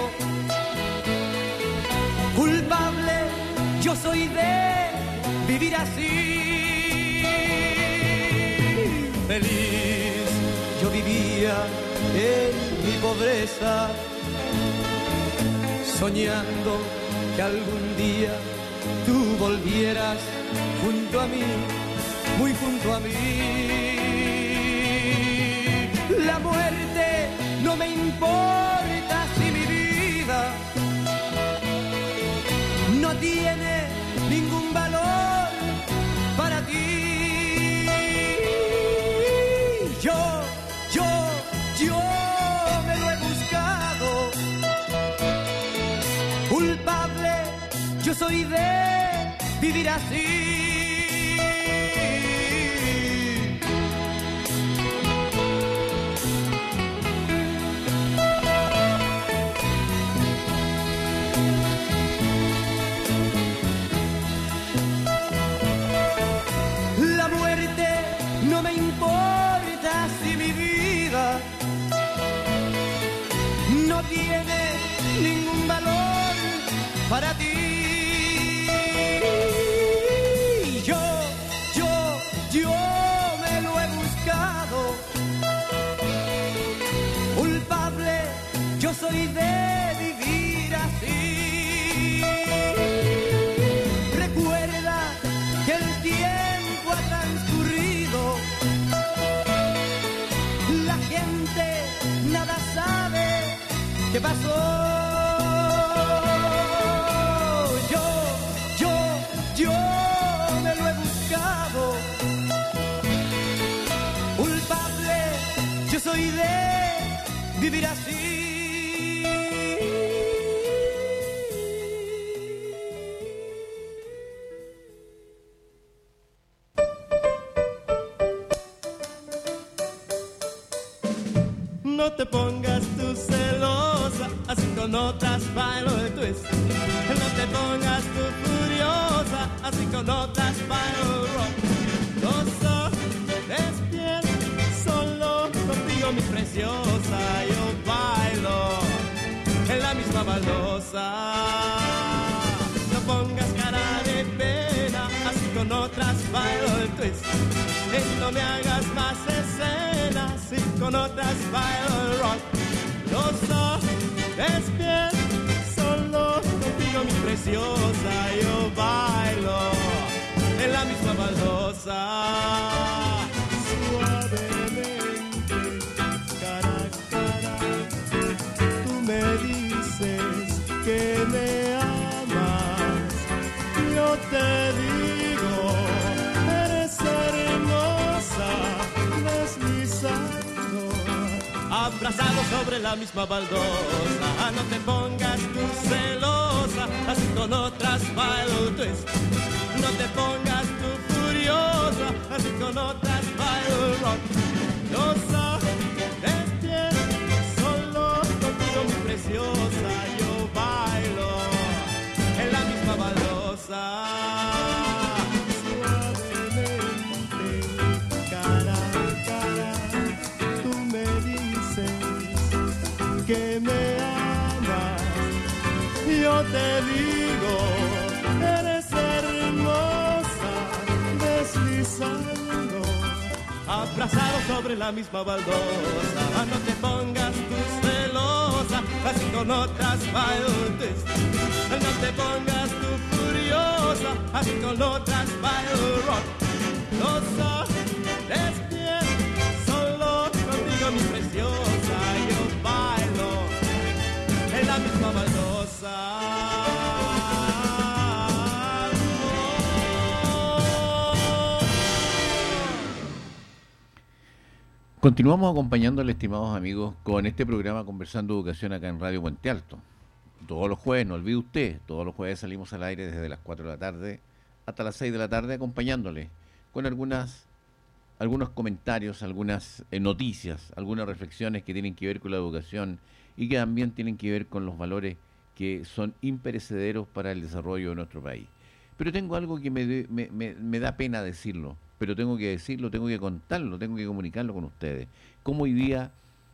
Culpable yo soy de vivir así. Feliz yo vivía en mi pobreza, soñando que algún día tú volvieras junto a mí, muy junto a mí. La muerte no me importa si mi vida no tiene ningún valor para ti. Yo me lo he buscado. Culpable yo soy de vivir así. La muerte no me importa si mi vida no tiene ningún valor para ti. Yo me lo he buscado. Culpable yo soy de vivir así. Recuerda que el tiempo ha transcurrido. La gente nada sabe qué pasó. Yo me lo he buscado. Culpable yo soy de vivir así. No te pongas tú celosa, así con otras bailo el twist. No te pongas tú furiosa, así con otras bailo el rock. Gozo, despierta, solo contigo mi preciosa. Yo bailo en la misma baldosa. No pongas cara de pena, así con otras bailo el twist. No me hagas más escenas, y con otras bailo el rock. Gozo, despierta, solo contigo mi preciosa. Yo bailo en la misma baldosa. Suavemente, cara a cara, tú me dices que me amas. Yo te digo, eres hermosa, deslizando, abrazado sobre la misma baldosa. No te pongas tú celosa, así con otras bailo el twist. No te pongas tú furiosa, así con otras bailo el rock. Goza, despierta, solo contigo mi preciosa. Yo bailo en la misma baldosa. Suavemente, cara a cara, tú me dices que me amas. Yo te digo, eres hermosa, deslizando, abrazado sobre la misma baldosa. No te pongas tú celosa, así con otras bailo el twist. No te pongas tú furiosa, así con otras bailo el rock. Goza, despierta, solo contigo mi preciosa. Yo bailo en la misma baldosa. Continuamos acompañándole, estimados amigos, con este programa Conversando Educación acá en Radio Puente Alto. Todos los jueves, no olvide usted, todos los jueves salimos al aire desde las 4 de la tarde hasta las 6 de la tarde acompañándole con algunos comentarios, algunas noticias, algunas reflexiones que tienen que ver con la educación y que también tienen que ver con los valores que son imperecederos para el desarrollo de nuestro país. Pero tengo algo que me da pena decirlo, pero tengo que decirlo, tengo que contarlo, tengo que comunicarlo con ustedes. Cómo hoy día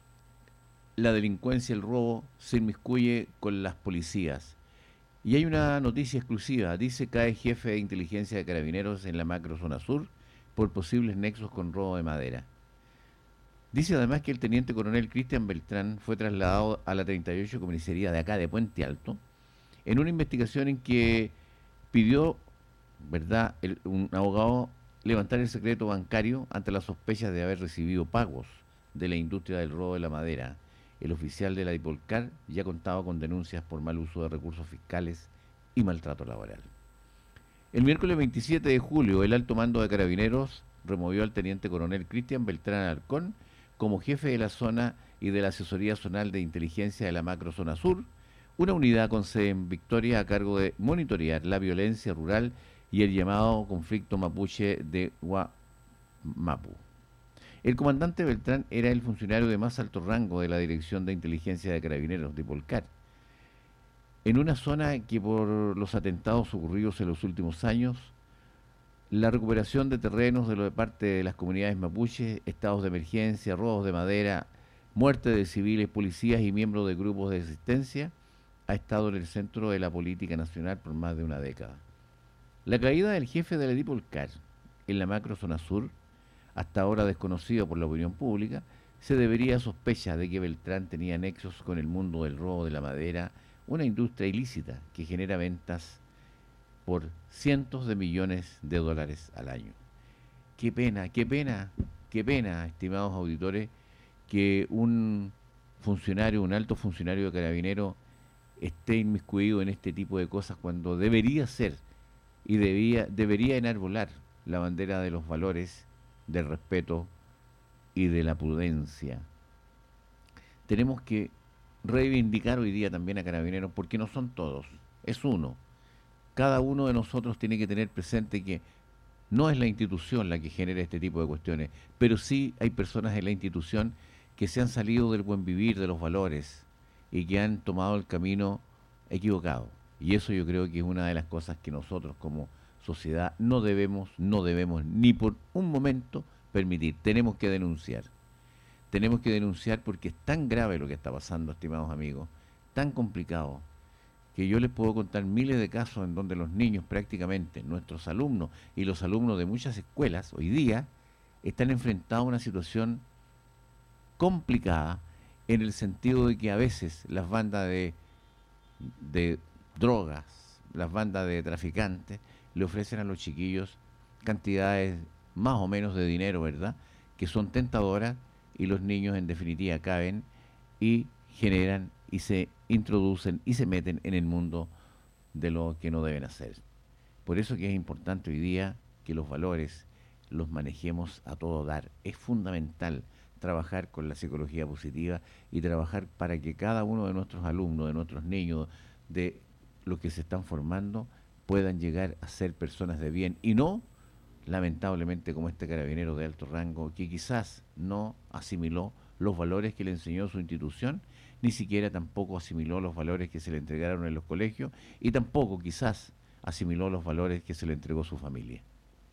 la delincuencia, el robo, se inmiscuye con las policías. Y hay una noticia exclusiva, dice cae jefe de inteligencia de Carabineros en la macro zona sur por posibles nexos con robo de madera. Dice además que el teniente coronel Cristian Beltrán fue trasladado a la 38 comisaría de acá de Puente Alto en una investigación en que pidió, ¿verdad?, un abogado levantar el secreto bancario ante las sospechas de haber recibido pagos de la industria del robo de la madera. El oficial de la Dipolcar ya contaba con denuncias por mal uso de recursos fiscales y maltrato laboral. El miércoles 27 de julio, el alto mando de Carabineros removió al teniente coronel Cristian Beltrán Alarcón como jefe de la zona y de la asesoría zonal de inteligencia de la macro zona sur, una unidad con sede en Victoria a cargo de monitorear la violencia rural y el llamado conflicto mapuche de Guamapu. El comandante Beltrán era el funcionario de más alto rango de la Dirección de Inteligencia de Carabineros de Polcar, en una zona que por los atentados ocurridos en los últimos años, la recuperación de terrenos de parte de las comunidades mapuches, estados de emergencia, robos de madera, muerte de civiles, policías y miembros de grupos de resistencia, ha estado en el centro de la política nacional por más de una década. La caída del jefe de la Dipolcar en la macro zona sur, hasta ahora desconocido por la opinión pública, se debería a sospecha de que Beltrán tenía nexos con el mundo del robo de la madera, una industria ilícita que genera ventas por cientos de millones de dólares al año. Qué pena, estimados auditores, que un funcionario, un alto funcionario de Carabinero esté inmiscuido en este tipo de cosas cuando debería ser y debería enarbolar la bandera de los valores, del respeto y de la prudencia. Tenemos que reivindicar hoy día también a Carabineros, porque no son todos, es uno. Cada uno de nosotros tiene que tener presente que no es la institución la que genera este tipo de cuestiones, pero sí hay personas en la institución que se han salido del buen vivir, de los valores, y que han tomado el camino equivocado. Y eso yo creo que es una de las cosas que nosotros como sociedad no debemos ni por un momento permitir. Tenemos que denunciar porque es tan grave lo que está pasando, estimados amigos, tan complicado, que yo les puedo contar miles de casos en donde los niños prácticamente, nuestros alumnos y los alumnos de muchas escuelas hoy día están enfrentados a una situación complicada en el sentido de que a veces las bandas de drogas, las bandas de traficantes, le ofrecen a los chiquillos cantidades más o menos de dinero, ¿verdad?, que son tentadoras, y los niños en definitiva caen y generan y se introducen y se meten en el mundo de lo que no deben hacer. Por eso que es importante hoy día que los valores los manejemos a todo dar. Es fundamental trabajar con la psicología positiva y trabajar para que cada uno de nuestros alumnos, de nuestros niños, de los que se están formando, puedan llegar a ser personas de bien y no, lamentablemente, como este carabinero de alto rango que quizás no asimiló los valores que le enseñó su institución, ni siquiera tampoco asimiló los valores que se le entregaron en los colegios y tampoco quizás asimiló los valores que se le entregó su familia.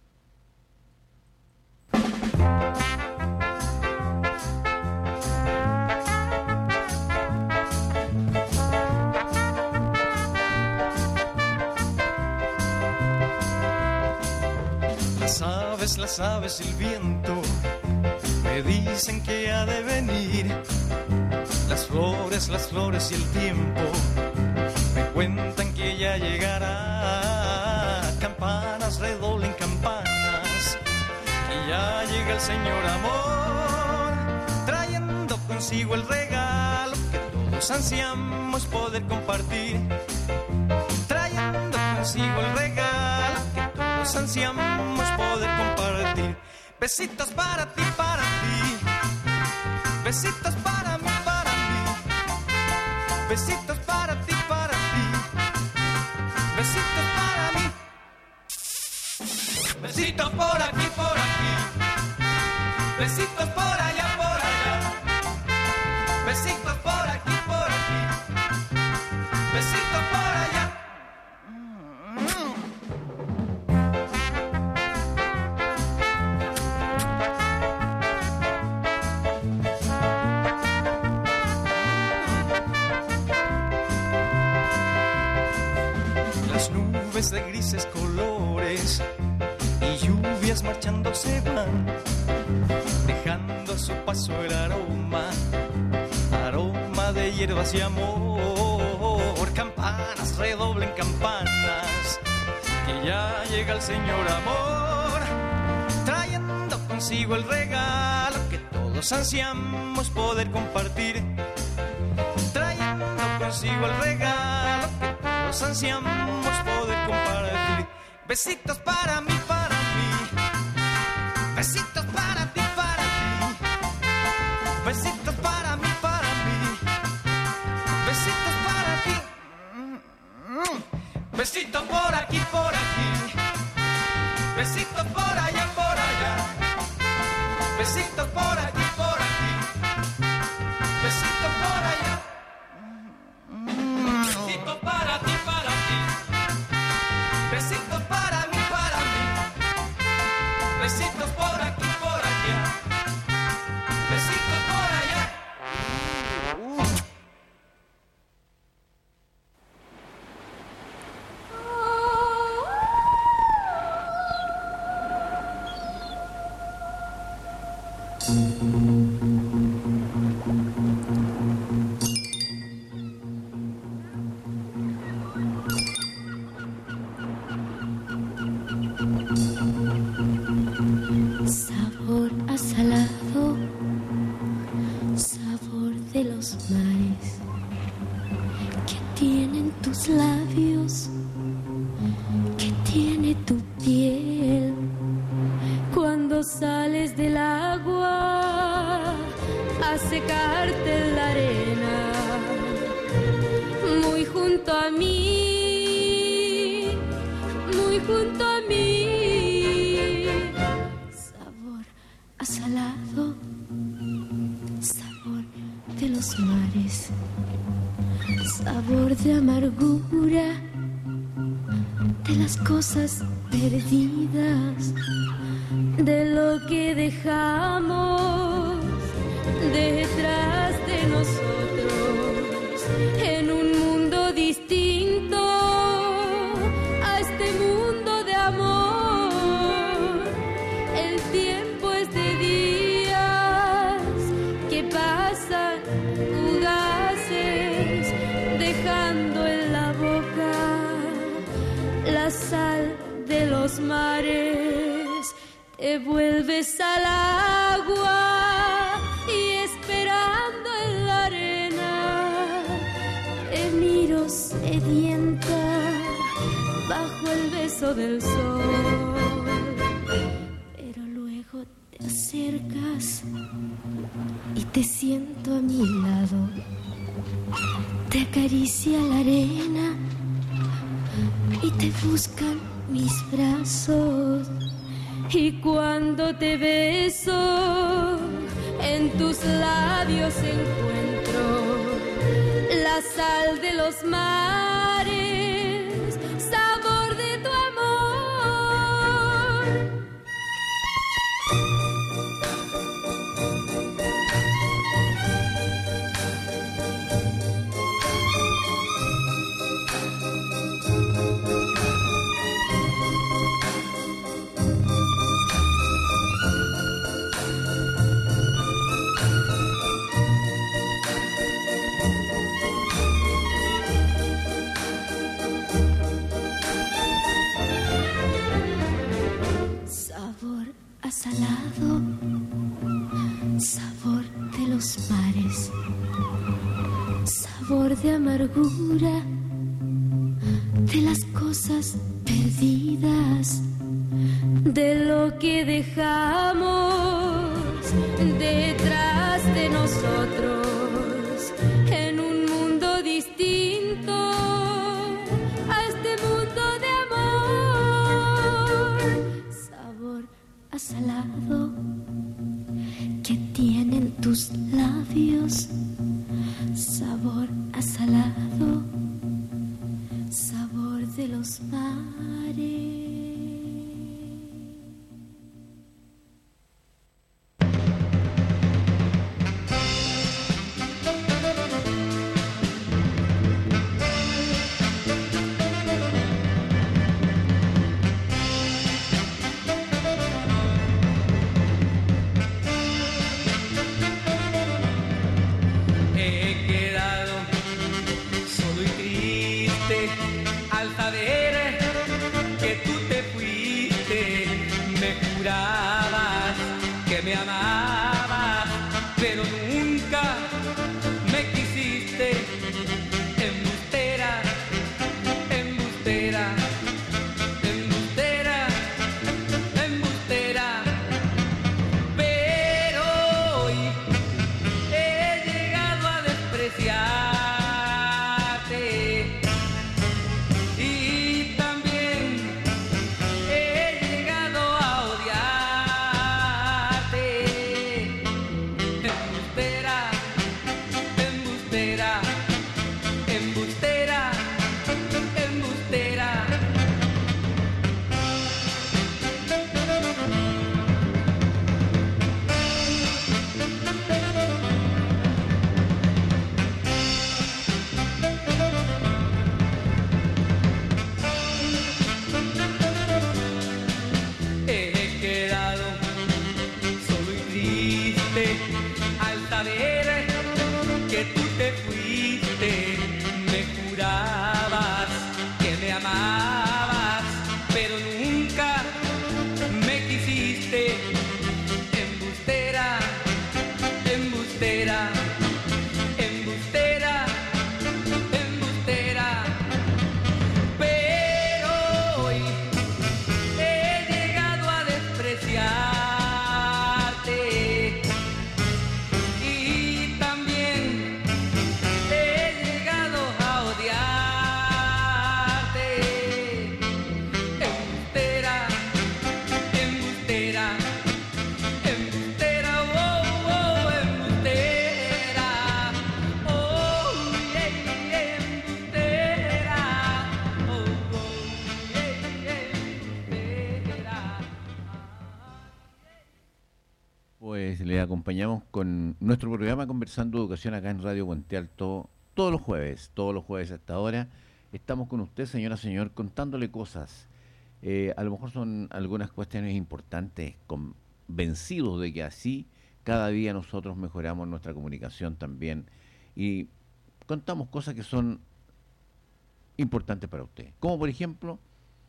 Las aves y el viento me dicen que ha de venir. Las flores y el tiempo me cuentan que ya llegará. Campanas redoblen campanas, que ya llega el Señor Amor, trayendo consigo el regalo que todos ansiamos poder compartir. Trayendo consigo el regalo que todos ansiamos poder compartir. Besitos para ti, Besitos para mí, para mí. Besitos para ti, para ti. Besitos para mí. Besitos por aquí, por aquí. Besitos por allá, por allá. Besitos por aquí, por aquí. Besitos por allá. Las nubes de grises colores y lluvias marchando se van, dejando a su paso el aroma, aroma de hierbas y amor. Campanas, redoblen campanas, que ya llega el Señor Amor, trayendo consigo el regalo que todos ansiamos poder compartir, trayendo consigo el regalo que todos ansiamos poder compartir. Besitos para mí, para mí. Besitos para ti, para ti. Besitos para mí, para mí. Besitos para ti. Besitos por aquí, por aquí. Besitos por allá, por allá. Besitos por aquí, por aquí. Besitos por allá. Besitos para ti, para ti. Besitos para mí, para mí. Besitos por aquí, por allá. Besitos por allá. Sabor a salado, sabor de los mares que tienen tus labios, que tiene tu piel cuando sales del agua a secarte en la arena, muy junto a mí, muy junto a mí. A salado, sabor de los mares, sabor de amargura, de las cosas perdidas, de lo que dejamos detrás de nosotros, en un mundo distinto a este mundo de amor. El tiempo es de días que pasan fugaces, dejando en la boca la sal de los mares. Te vuelves al agua y esperando en la arena te miro sedienta bajo el beso del sol. Te acercas y te siento a mi lado, te acaricia la arena y te buscan mis brazos, y cuando te beso en tus labios encuentro la sal de los mares, sabor de tu amor. Salado, sabor de los mares, sabor de amargura, de las cosas perdidas, de lo que dejamos detrás de nosotros. salado que tienen tus labios, sabor a salado, sabor de los mares. He quedado solo y triste al saber que tú te fuiste. Me jurabas que me amabas, pero nunca me quisiste. Embustera, embustera, embustera, embustera. Pero hoy he llegado a despreciarte y también he llegado a odiarte. Embustera, embustera, embustera, embustera. He quedado solo y triste al saber que tú te fuiste. Me jurabas que me amabas, pero nunca me quisiste. Embustera, embustera, embustera, embustera. Pero hoy he llegado a despreciarte y también he llegado a odiarte. Embustera, embustera, embustera, oh, oh, embustera, oh, yeah, yeah, embustera, oh, oh, yeah, yeah, embustera. Pues le acompañamos con nuestro programa Conversando Educación acá en Radio Puente Alto todos los jueves hasta ahora. Estamos con usted, señora, señor, contándole cosas. A lo mejor son algunas cuestiones importantes, convencidos de que así cada día nosotros mejoramos nuestra comunicación también y contamos cosas que son importantes para usted. Como por ejemplo,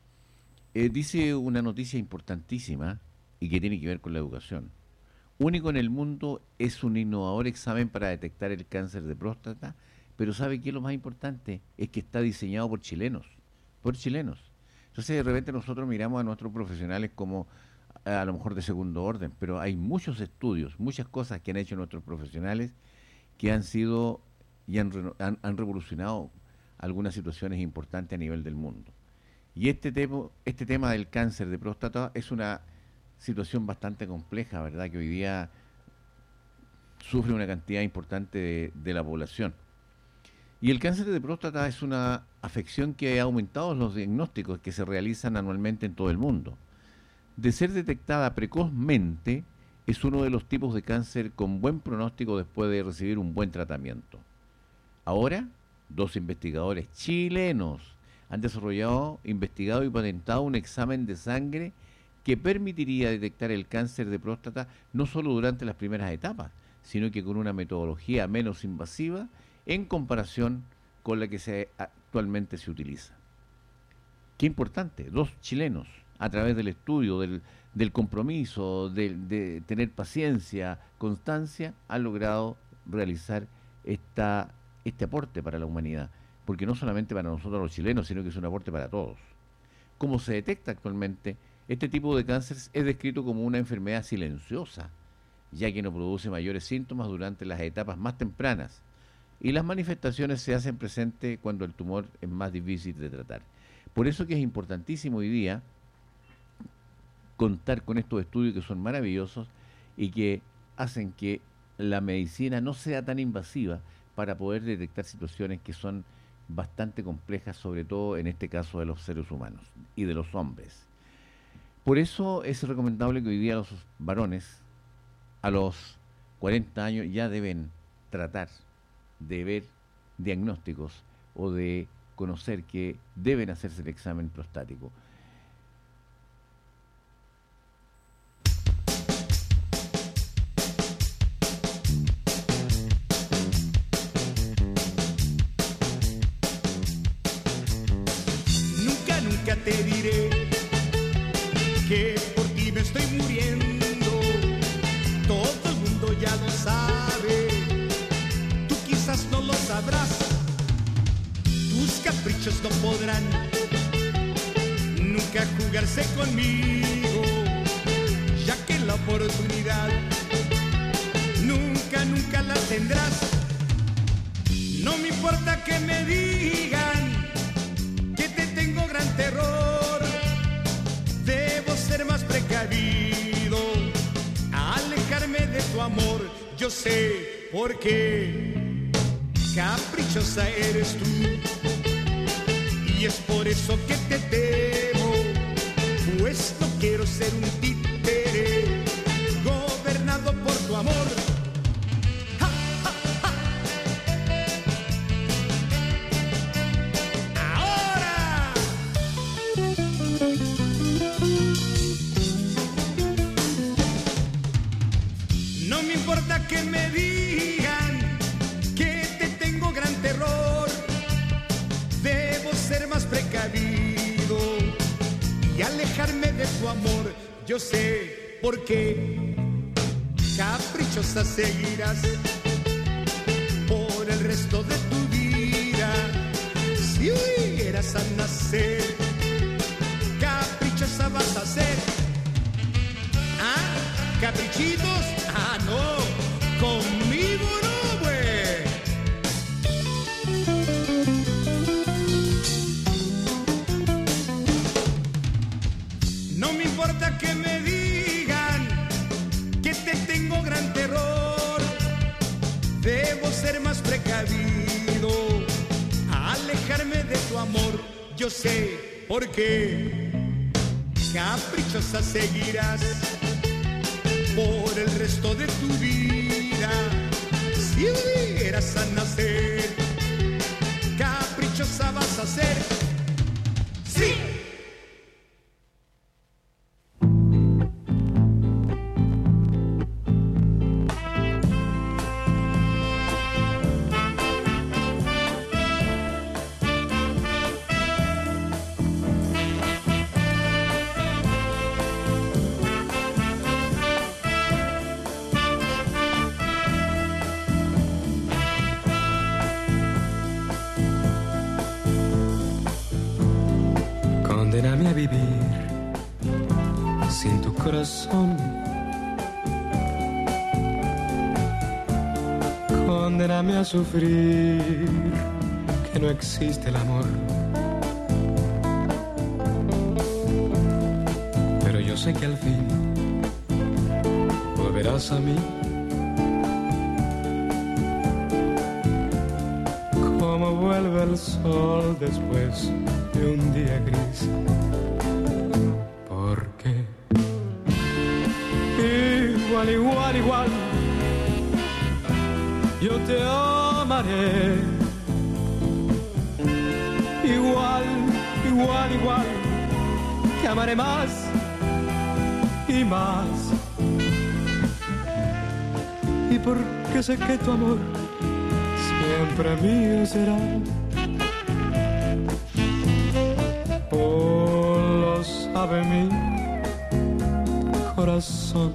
dice una noticia importantísima y que tiene que ver con la educación. Único en el mundo es un innovador examen para detectar el cáncer de próstata, pero ¿sabe qué es lo más importante? Es que está diseñado por chilenos, Entonces de repente nosotros miramos a nuestros profesionales como a lo mejor de segundo orden, pero hay muchos estudios, muchas cosas que han hecho nuestros profesionales que han sido y han revolucionado algunas situaciones importantes a nivel del mundo. Y este tema del cáncer de próstata es una situación bastante compleja, ¿verdad? Que hoy día sufre una cantidad importante de la población. Y el cáncer de próstata es una afección que ha aumentado los diagnósticos que se realizan anualmente en todo el mundo. De ser detectada precozmente, es uno de los tipos de cáncer con buen pronóstico después de recibir un buen tratamiento. Ahora, 2 investigadores chilenos han desarrollado, investigado y patentado un examen de sangre que permitiría detectar el cáncer de próstata no solo durante las primeras etapas, sino que con una metodología menos invasiva en comparación con la que actualmente se utiliza. Qué importante, 2 chilenos, a través del estudio, del compromiso, de tener paciencia, constancia, han logrado realizar este aporte para la humanidad, porque no solamente para nosotros los chilenos, sino que es un aporte para todos. Como se detecta actualmente, este tipo de cáncer es descrito como una enfermedad silenciosa, ya que no produce mayores síntomas durante las etapas más tempranas, y las manifestaciones se hacen presentes cuando el tumor es más difícil de tratar. Por eso que es importantísimo hoy día contar con estos estudios que son maravillosos y que hacen que la medicina no sea tan invasiva para poder detectar situaciones que son bastante complejas, sobre todo en este caso de los seres humanos y de los hombres. Por eso es recomendable que hoy día los varones a los 40 años ya deben tratar de ver diagnósticos o de conocer que deben hacerse el examen prostático. Nunca te diré que por ti me estoy muriendo. Todo el mundo ya lo sabe, tú quizás no lo sabrás. Tus caprichos no podrán nunca jugarse conmigo, ya que la oportunidad nunca la tendrás. No me importa que me digan que te tengo gran terror, debo ser más precavido, alejarme de tu amor. Yo sé por qué caprichosa eres tú, y es por eso que te temo, pues no quiero ser un títere gobernado por tu amor. No me importa que me digan que te tengo gran terror, debo ser más precavido y alejarme de tu amor. Yo sé por qué caprichosa seguirás por el resto de tu vida. Si hubieras a nacer, caprichosa vas a ser. ¿Ah? ¿Caprichitos? Ah, no, conmigo no, güey. No me importa que me digan que te tengo gran terror, debo ser más precavido, alejarme de tu amor. Yo sé por qué caprichosa seguirás por el resto de tu vida. Si hubieras a nacer, caprichosa vas a ser. ¡Sí! Condéname a vivir sin tu corazón. Condéname a sufrir que no existe el amor. Pero yo sé que al fin volverás a mí, como vuelve el sol después de un día gris. Porque igual, yo te amaré. Igual, te amaré más y más. Y porque sé que tu amor siempre mío será. Lo sabe mi corazón.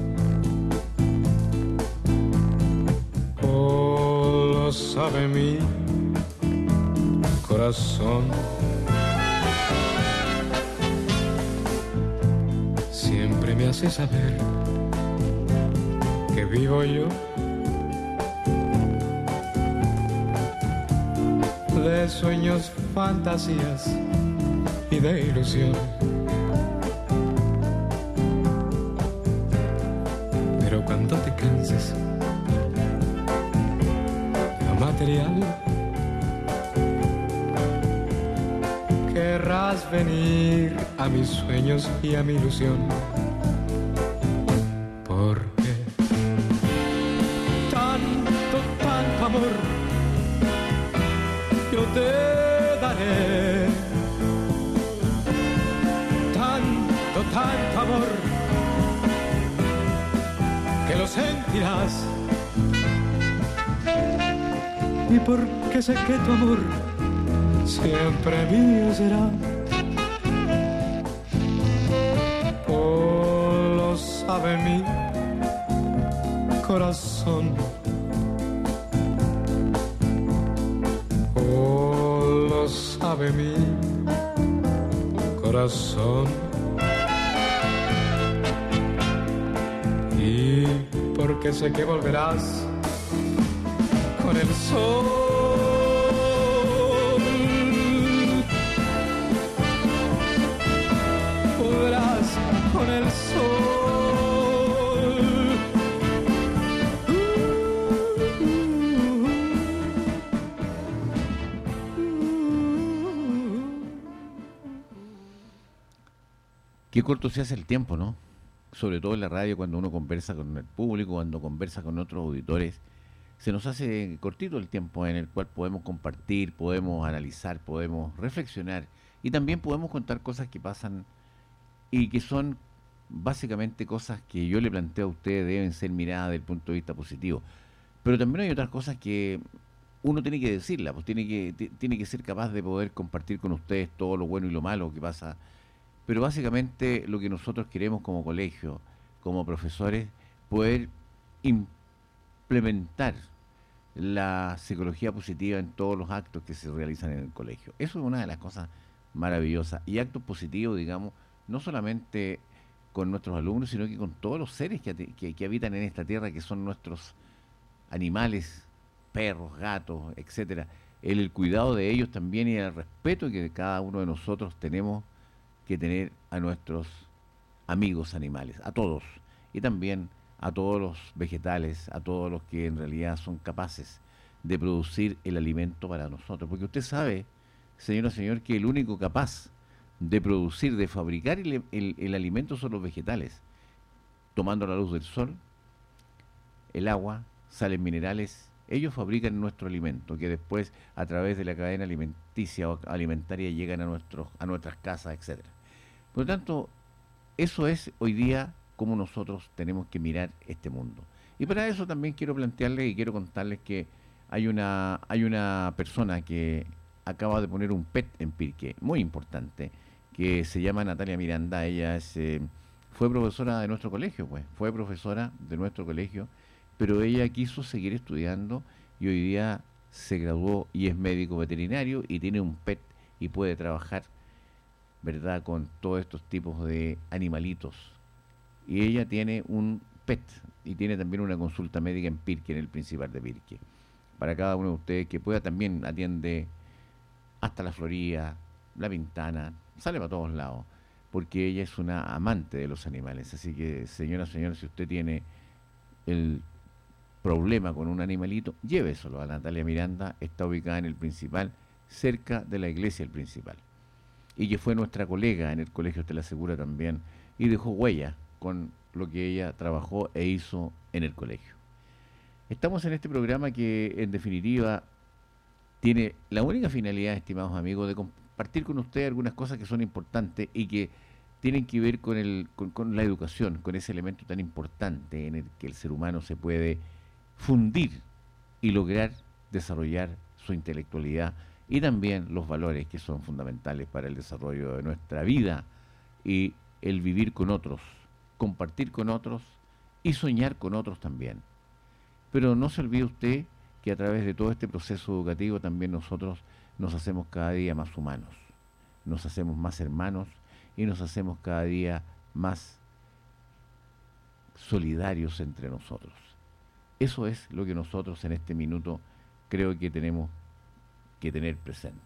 Lo sabe mi corazón. Siempre me hace saber que vivo yo de sueños, fantasías y de ilusión. material. Querrás venir a mis sueños y a mi ilusión, porque tanto amor yo te daré, tanto amor que lo sentirás. Y porque sé que tu amor siempre mío será, oh, lo sabe mi corazón, oh, lo sabe mi corazón. Y porque sé que volverás con el sol, volverás con el sol. Qué corto se hace el tiempo, ¿no? Sobre todo en la radio, cuando uno conversa con el público, cuando conversa con otros auditores, se nos hace cortito el tiempo en el cual podemos compartir, podemos analizar, podemos reflexionar y también podemos contar cosas que pasan y que son básicamente cosas que yo le planteo a ustedes deben ser miradas desde el punto de vista positivo. Pero también hay otras cosas que uno tiene que decirlas, pues tiene que ser capaz de poder compartir con ustedes todo lo bueno y lo malo que pasa. Pero básicamente lo que nosotros queremos como colegio, como profesores, poder implementar la psicología positiva en todos los actos que se realizan en el colegio. Eso es una de las cosas maravillosas. Y actos positivos, digamos, no solamente con nuestros alumnos, sino que con todos los seres que habitan en esta tierra, que son nuestros animales, perros, gatos, etcétera. El cuidado de ellos también y el respeto que cada uno de nosotros tenemos que tener a nuestros amigos animales, a todos, y también a todos los vegetales, a todos los que en realidad son capaces de producir el alimento para nosotros. Porque usted sabe, señora, señor, que el único capaz de producir, de fabricar el alimento son los vegetales, tomando la luz del sol, el agua, sales minerales. Ellos fabrican nuestro alimento, que después a través de la cadena alimenticia o alimentaria llegan a nuestras casas, etcétera. Por lo tanto, eso es hoy día como nosotros tenemos que mirar este mundo. Y para eso también quiero plantearles y quiero contarles que hay una persona que acaba de poner un PET en Pirque, muy importante, que se llama Natalia Miranda. Ella fue profesora de nuestro colegio, pero ella quiso seguir estudiando y hoy día se graduó y es médico veterinario y tiene un PET y puede trabajar, ¿verdad?, con todos estos tipos de animalitos. Y ella tiene un PET y tiene también una consulta médica en Pirque, en el Principal de Pirque. Para cada uno de ustedes que pueda, también atiende hasta la Florida, la Pintana, sale para todos lados, porque ella es una amante de los animales. Así que, señora, si usted tiene el problema con un animalito, lléveselo a Natalia Miranda. Está ubicada en el Principal, cerca de la iglesia del Principal. Y que fue nuestra colega en el Colegio Estela Segura también, y dejó huella con lo que ella trabajó e hizo en el colegio. Estamos en este programa que, en definitiva, tiene la única finalidad, estimados amigos, de compartir con ustedes algunas cosas que son importantes y que tienen que ver con la educación, con ese elemento tan importante en el que el ser humano se puede fundir y lograr desarrollar su intelectualidad y también los valores que son fundamentales para el desarrollo de nuestra vida y el vivir con otros, compartir con otros y soñar con otros también. Pero no se olvide usted que a través de todo este proceso educativo también nosotros nos hacemos cada día más humanos, nos hacemos más hermanos y nos hacemos cada día más solidarios entre nosotros. Eso es lo que nosotros en este minuto creo que tenemos que tener presente.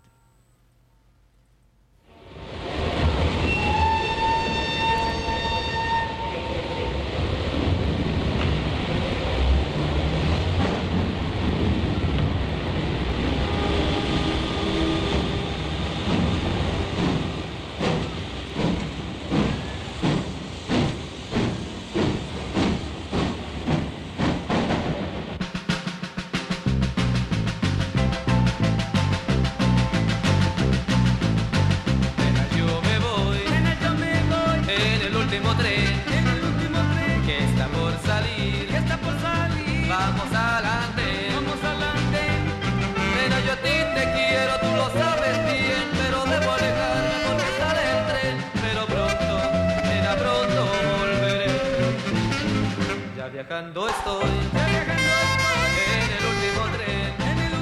viajando estoy, en el último tren,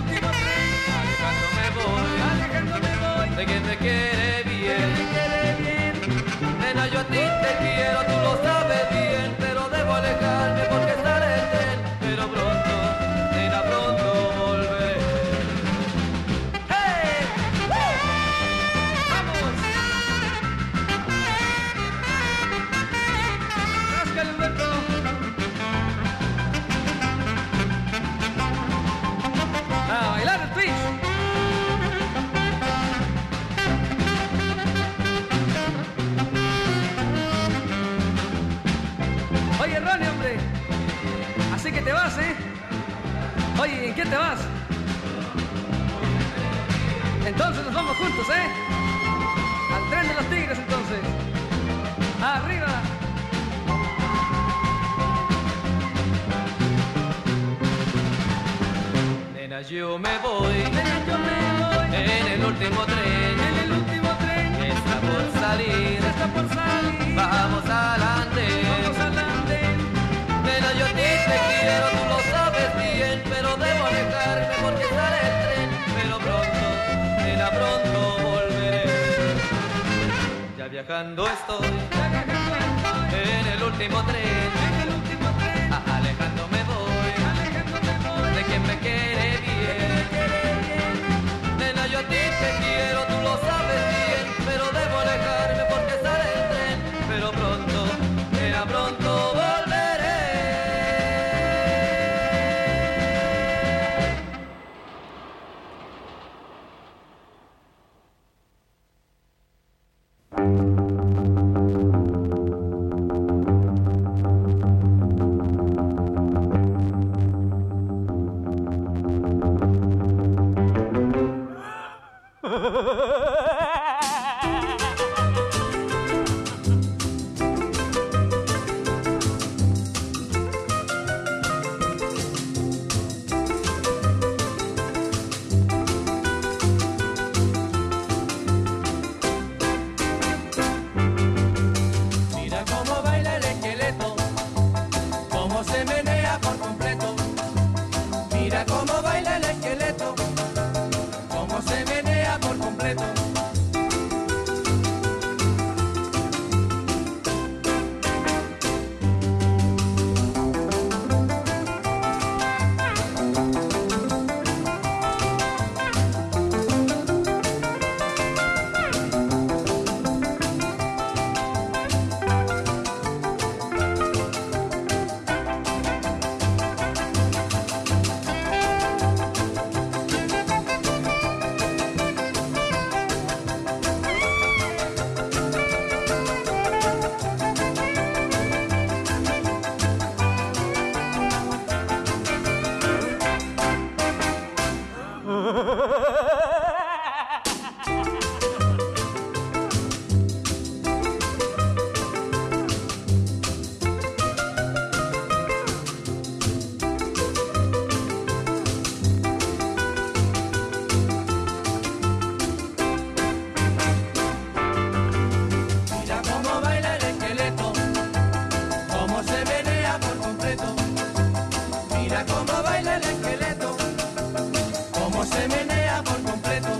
alejándome voy, de quien me quiere bien. Nena, yo a ti te quiero, tú lo sabes bien, pero debo alejarme porque sale el tren, pero pronto, nena, pronto volveré. ¡Hey! ¡Vamos! ¡Ráscale, Humberto! ¡A bailar el twist! Oye, Ronnie, hombre, así que te vas, ¿eh? Oye, ¿en qué te vas? Entonces nos vamos juntos, ¿eh? Al tren de los tigres, entonces. ¡Arriba! Nena, yo me voy, en el último tren, está por salir, vamos al andén. Nena, yo a ti te quiero, tú lo sabes bien, pero debo alejarme porque sale el tren, pero pronto, nena, pronto volveré. Ya viajando estoy, en el último tren, alejándome voy, de quien me quiere bien. Nena, yo a ti te quiero, tú lo sabes bien, pero debo alejarme porque sale el tren, pero pronto, nena, pronto volveré. Mira cómo baila el esqueleto, cómo se menea por completo. Mira cómo baila el esqueleto, cómo se menea por completo. Mira cómo baila el esqueleto, cómo se menea por completo. Mira cómo baila el esqueleto, cómo se menea por completo.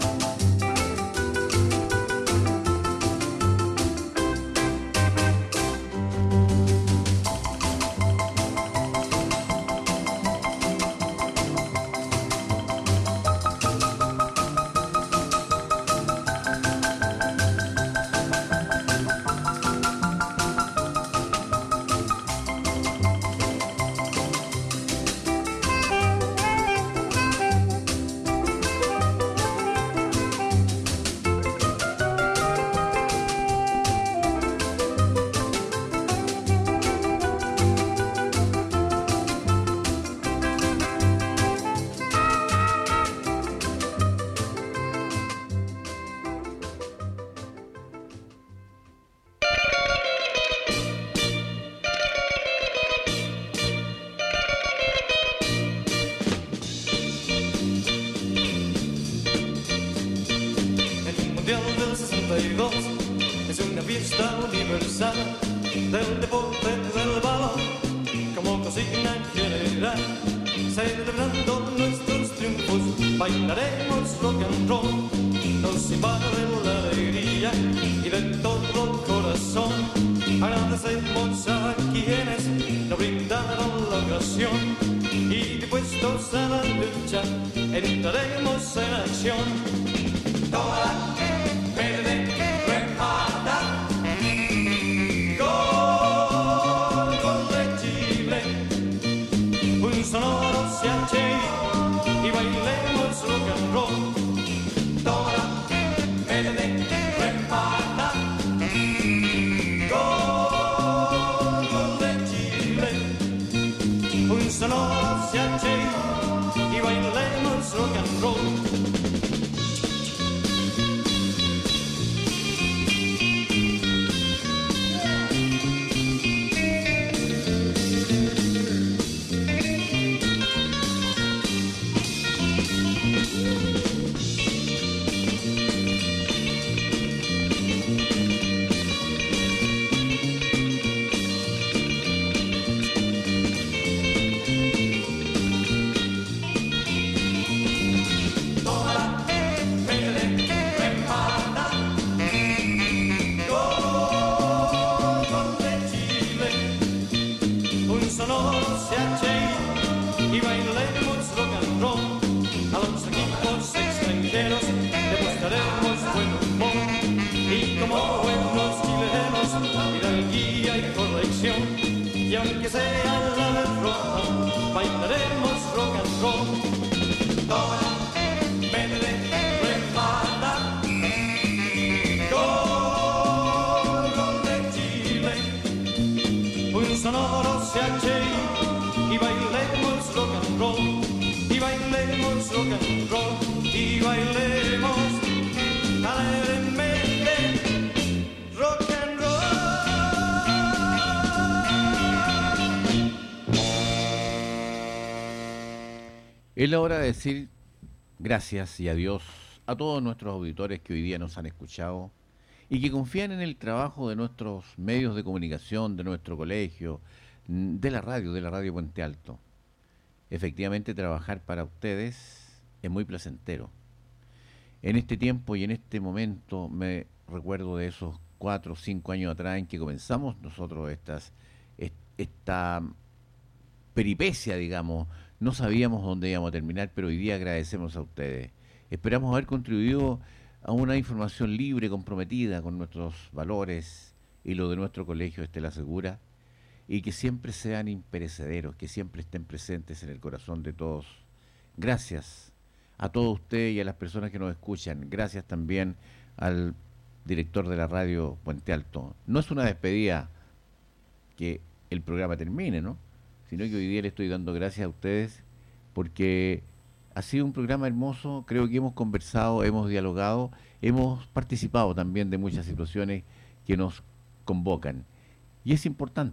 Mundial del 62 es una fiesta universal del deporte del balón, como cocina celebrar, celebrando nuestros triunfos, bailaremos rock and roll, nos invade la alegría y de todo corazón agradecemos a quienes nos brindaron la ocasión y dispuestos a la lucha entraremos en acción. Toda verde remata, gol de Chile, un sonoro CH y bailemos rock and roll. Toda verde remata, gol de Chile, un sonoro CH y bailemos rock and roll. Y bailaremos rock and roll. A los equipos extranjeros demostraremos buen humor. Y como buenos chilenos, hidalguía y corrección. Y aunque sea la vez roja, bailaremos rock and roll. Toda verde remata, gol de Chile, un sonoro CH. Y bailemos rock and roll, y bailemos rock and roll, y bailemos alegremente rock and roll. Es la hora de decir gracias y adiós a todos nuestros auditores que hoy día nos han escuchado y que confían en el trabajo de nuestros medios de comunicación, de nuestro colegio, de la radio Puente Alto. Efectivamente, trabajar para ustedes es muy placentero. En este tiempo y en este momento me recuerdo de esos 4 o 5 años atrás en que comenzamos nosotros esta peripecia, digamos. No sabíamos dónde íbamos a terminar, pero hoy día agradecemos a ustedes. Esperamos haber contribuido a una información libre, comprometida con nuestros valores y lo de nuestro colegio Estela Segura, y que siempre sean imperecederos, que siempre estén presentes en el corazón de todos. Gracias a todos ustedes y a las personas que nos escuchan. Gracias también al director de la radio Puente Alto. No es una despedida que el programa termine, ¿no? Sino que hoy día le estoy dando gracias a ustedes porque ha sido un programa hermoso. Creo que hemos conversado, hemos dialogado, hemos participado también de muchas situaciones que nos convocan. Y es importante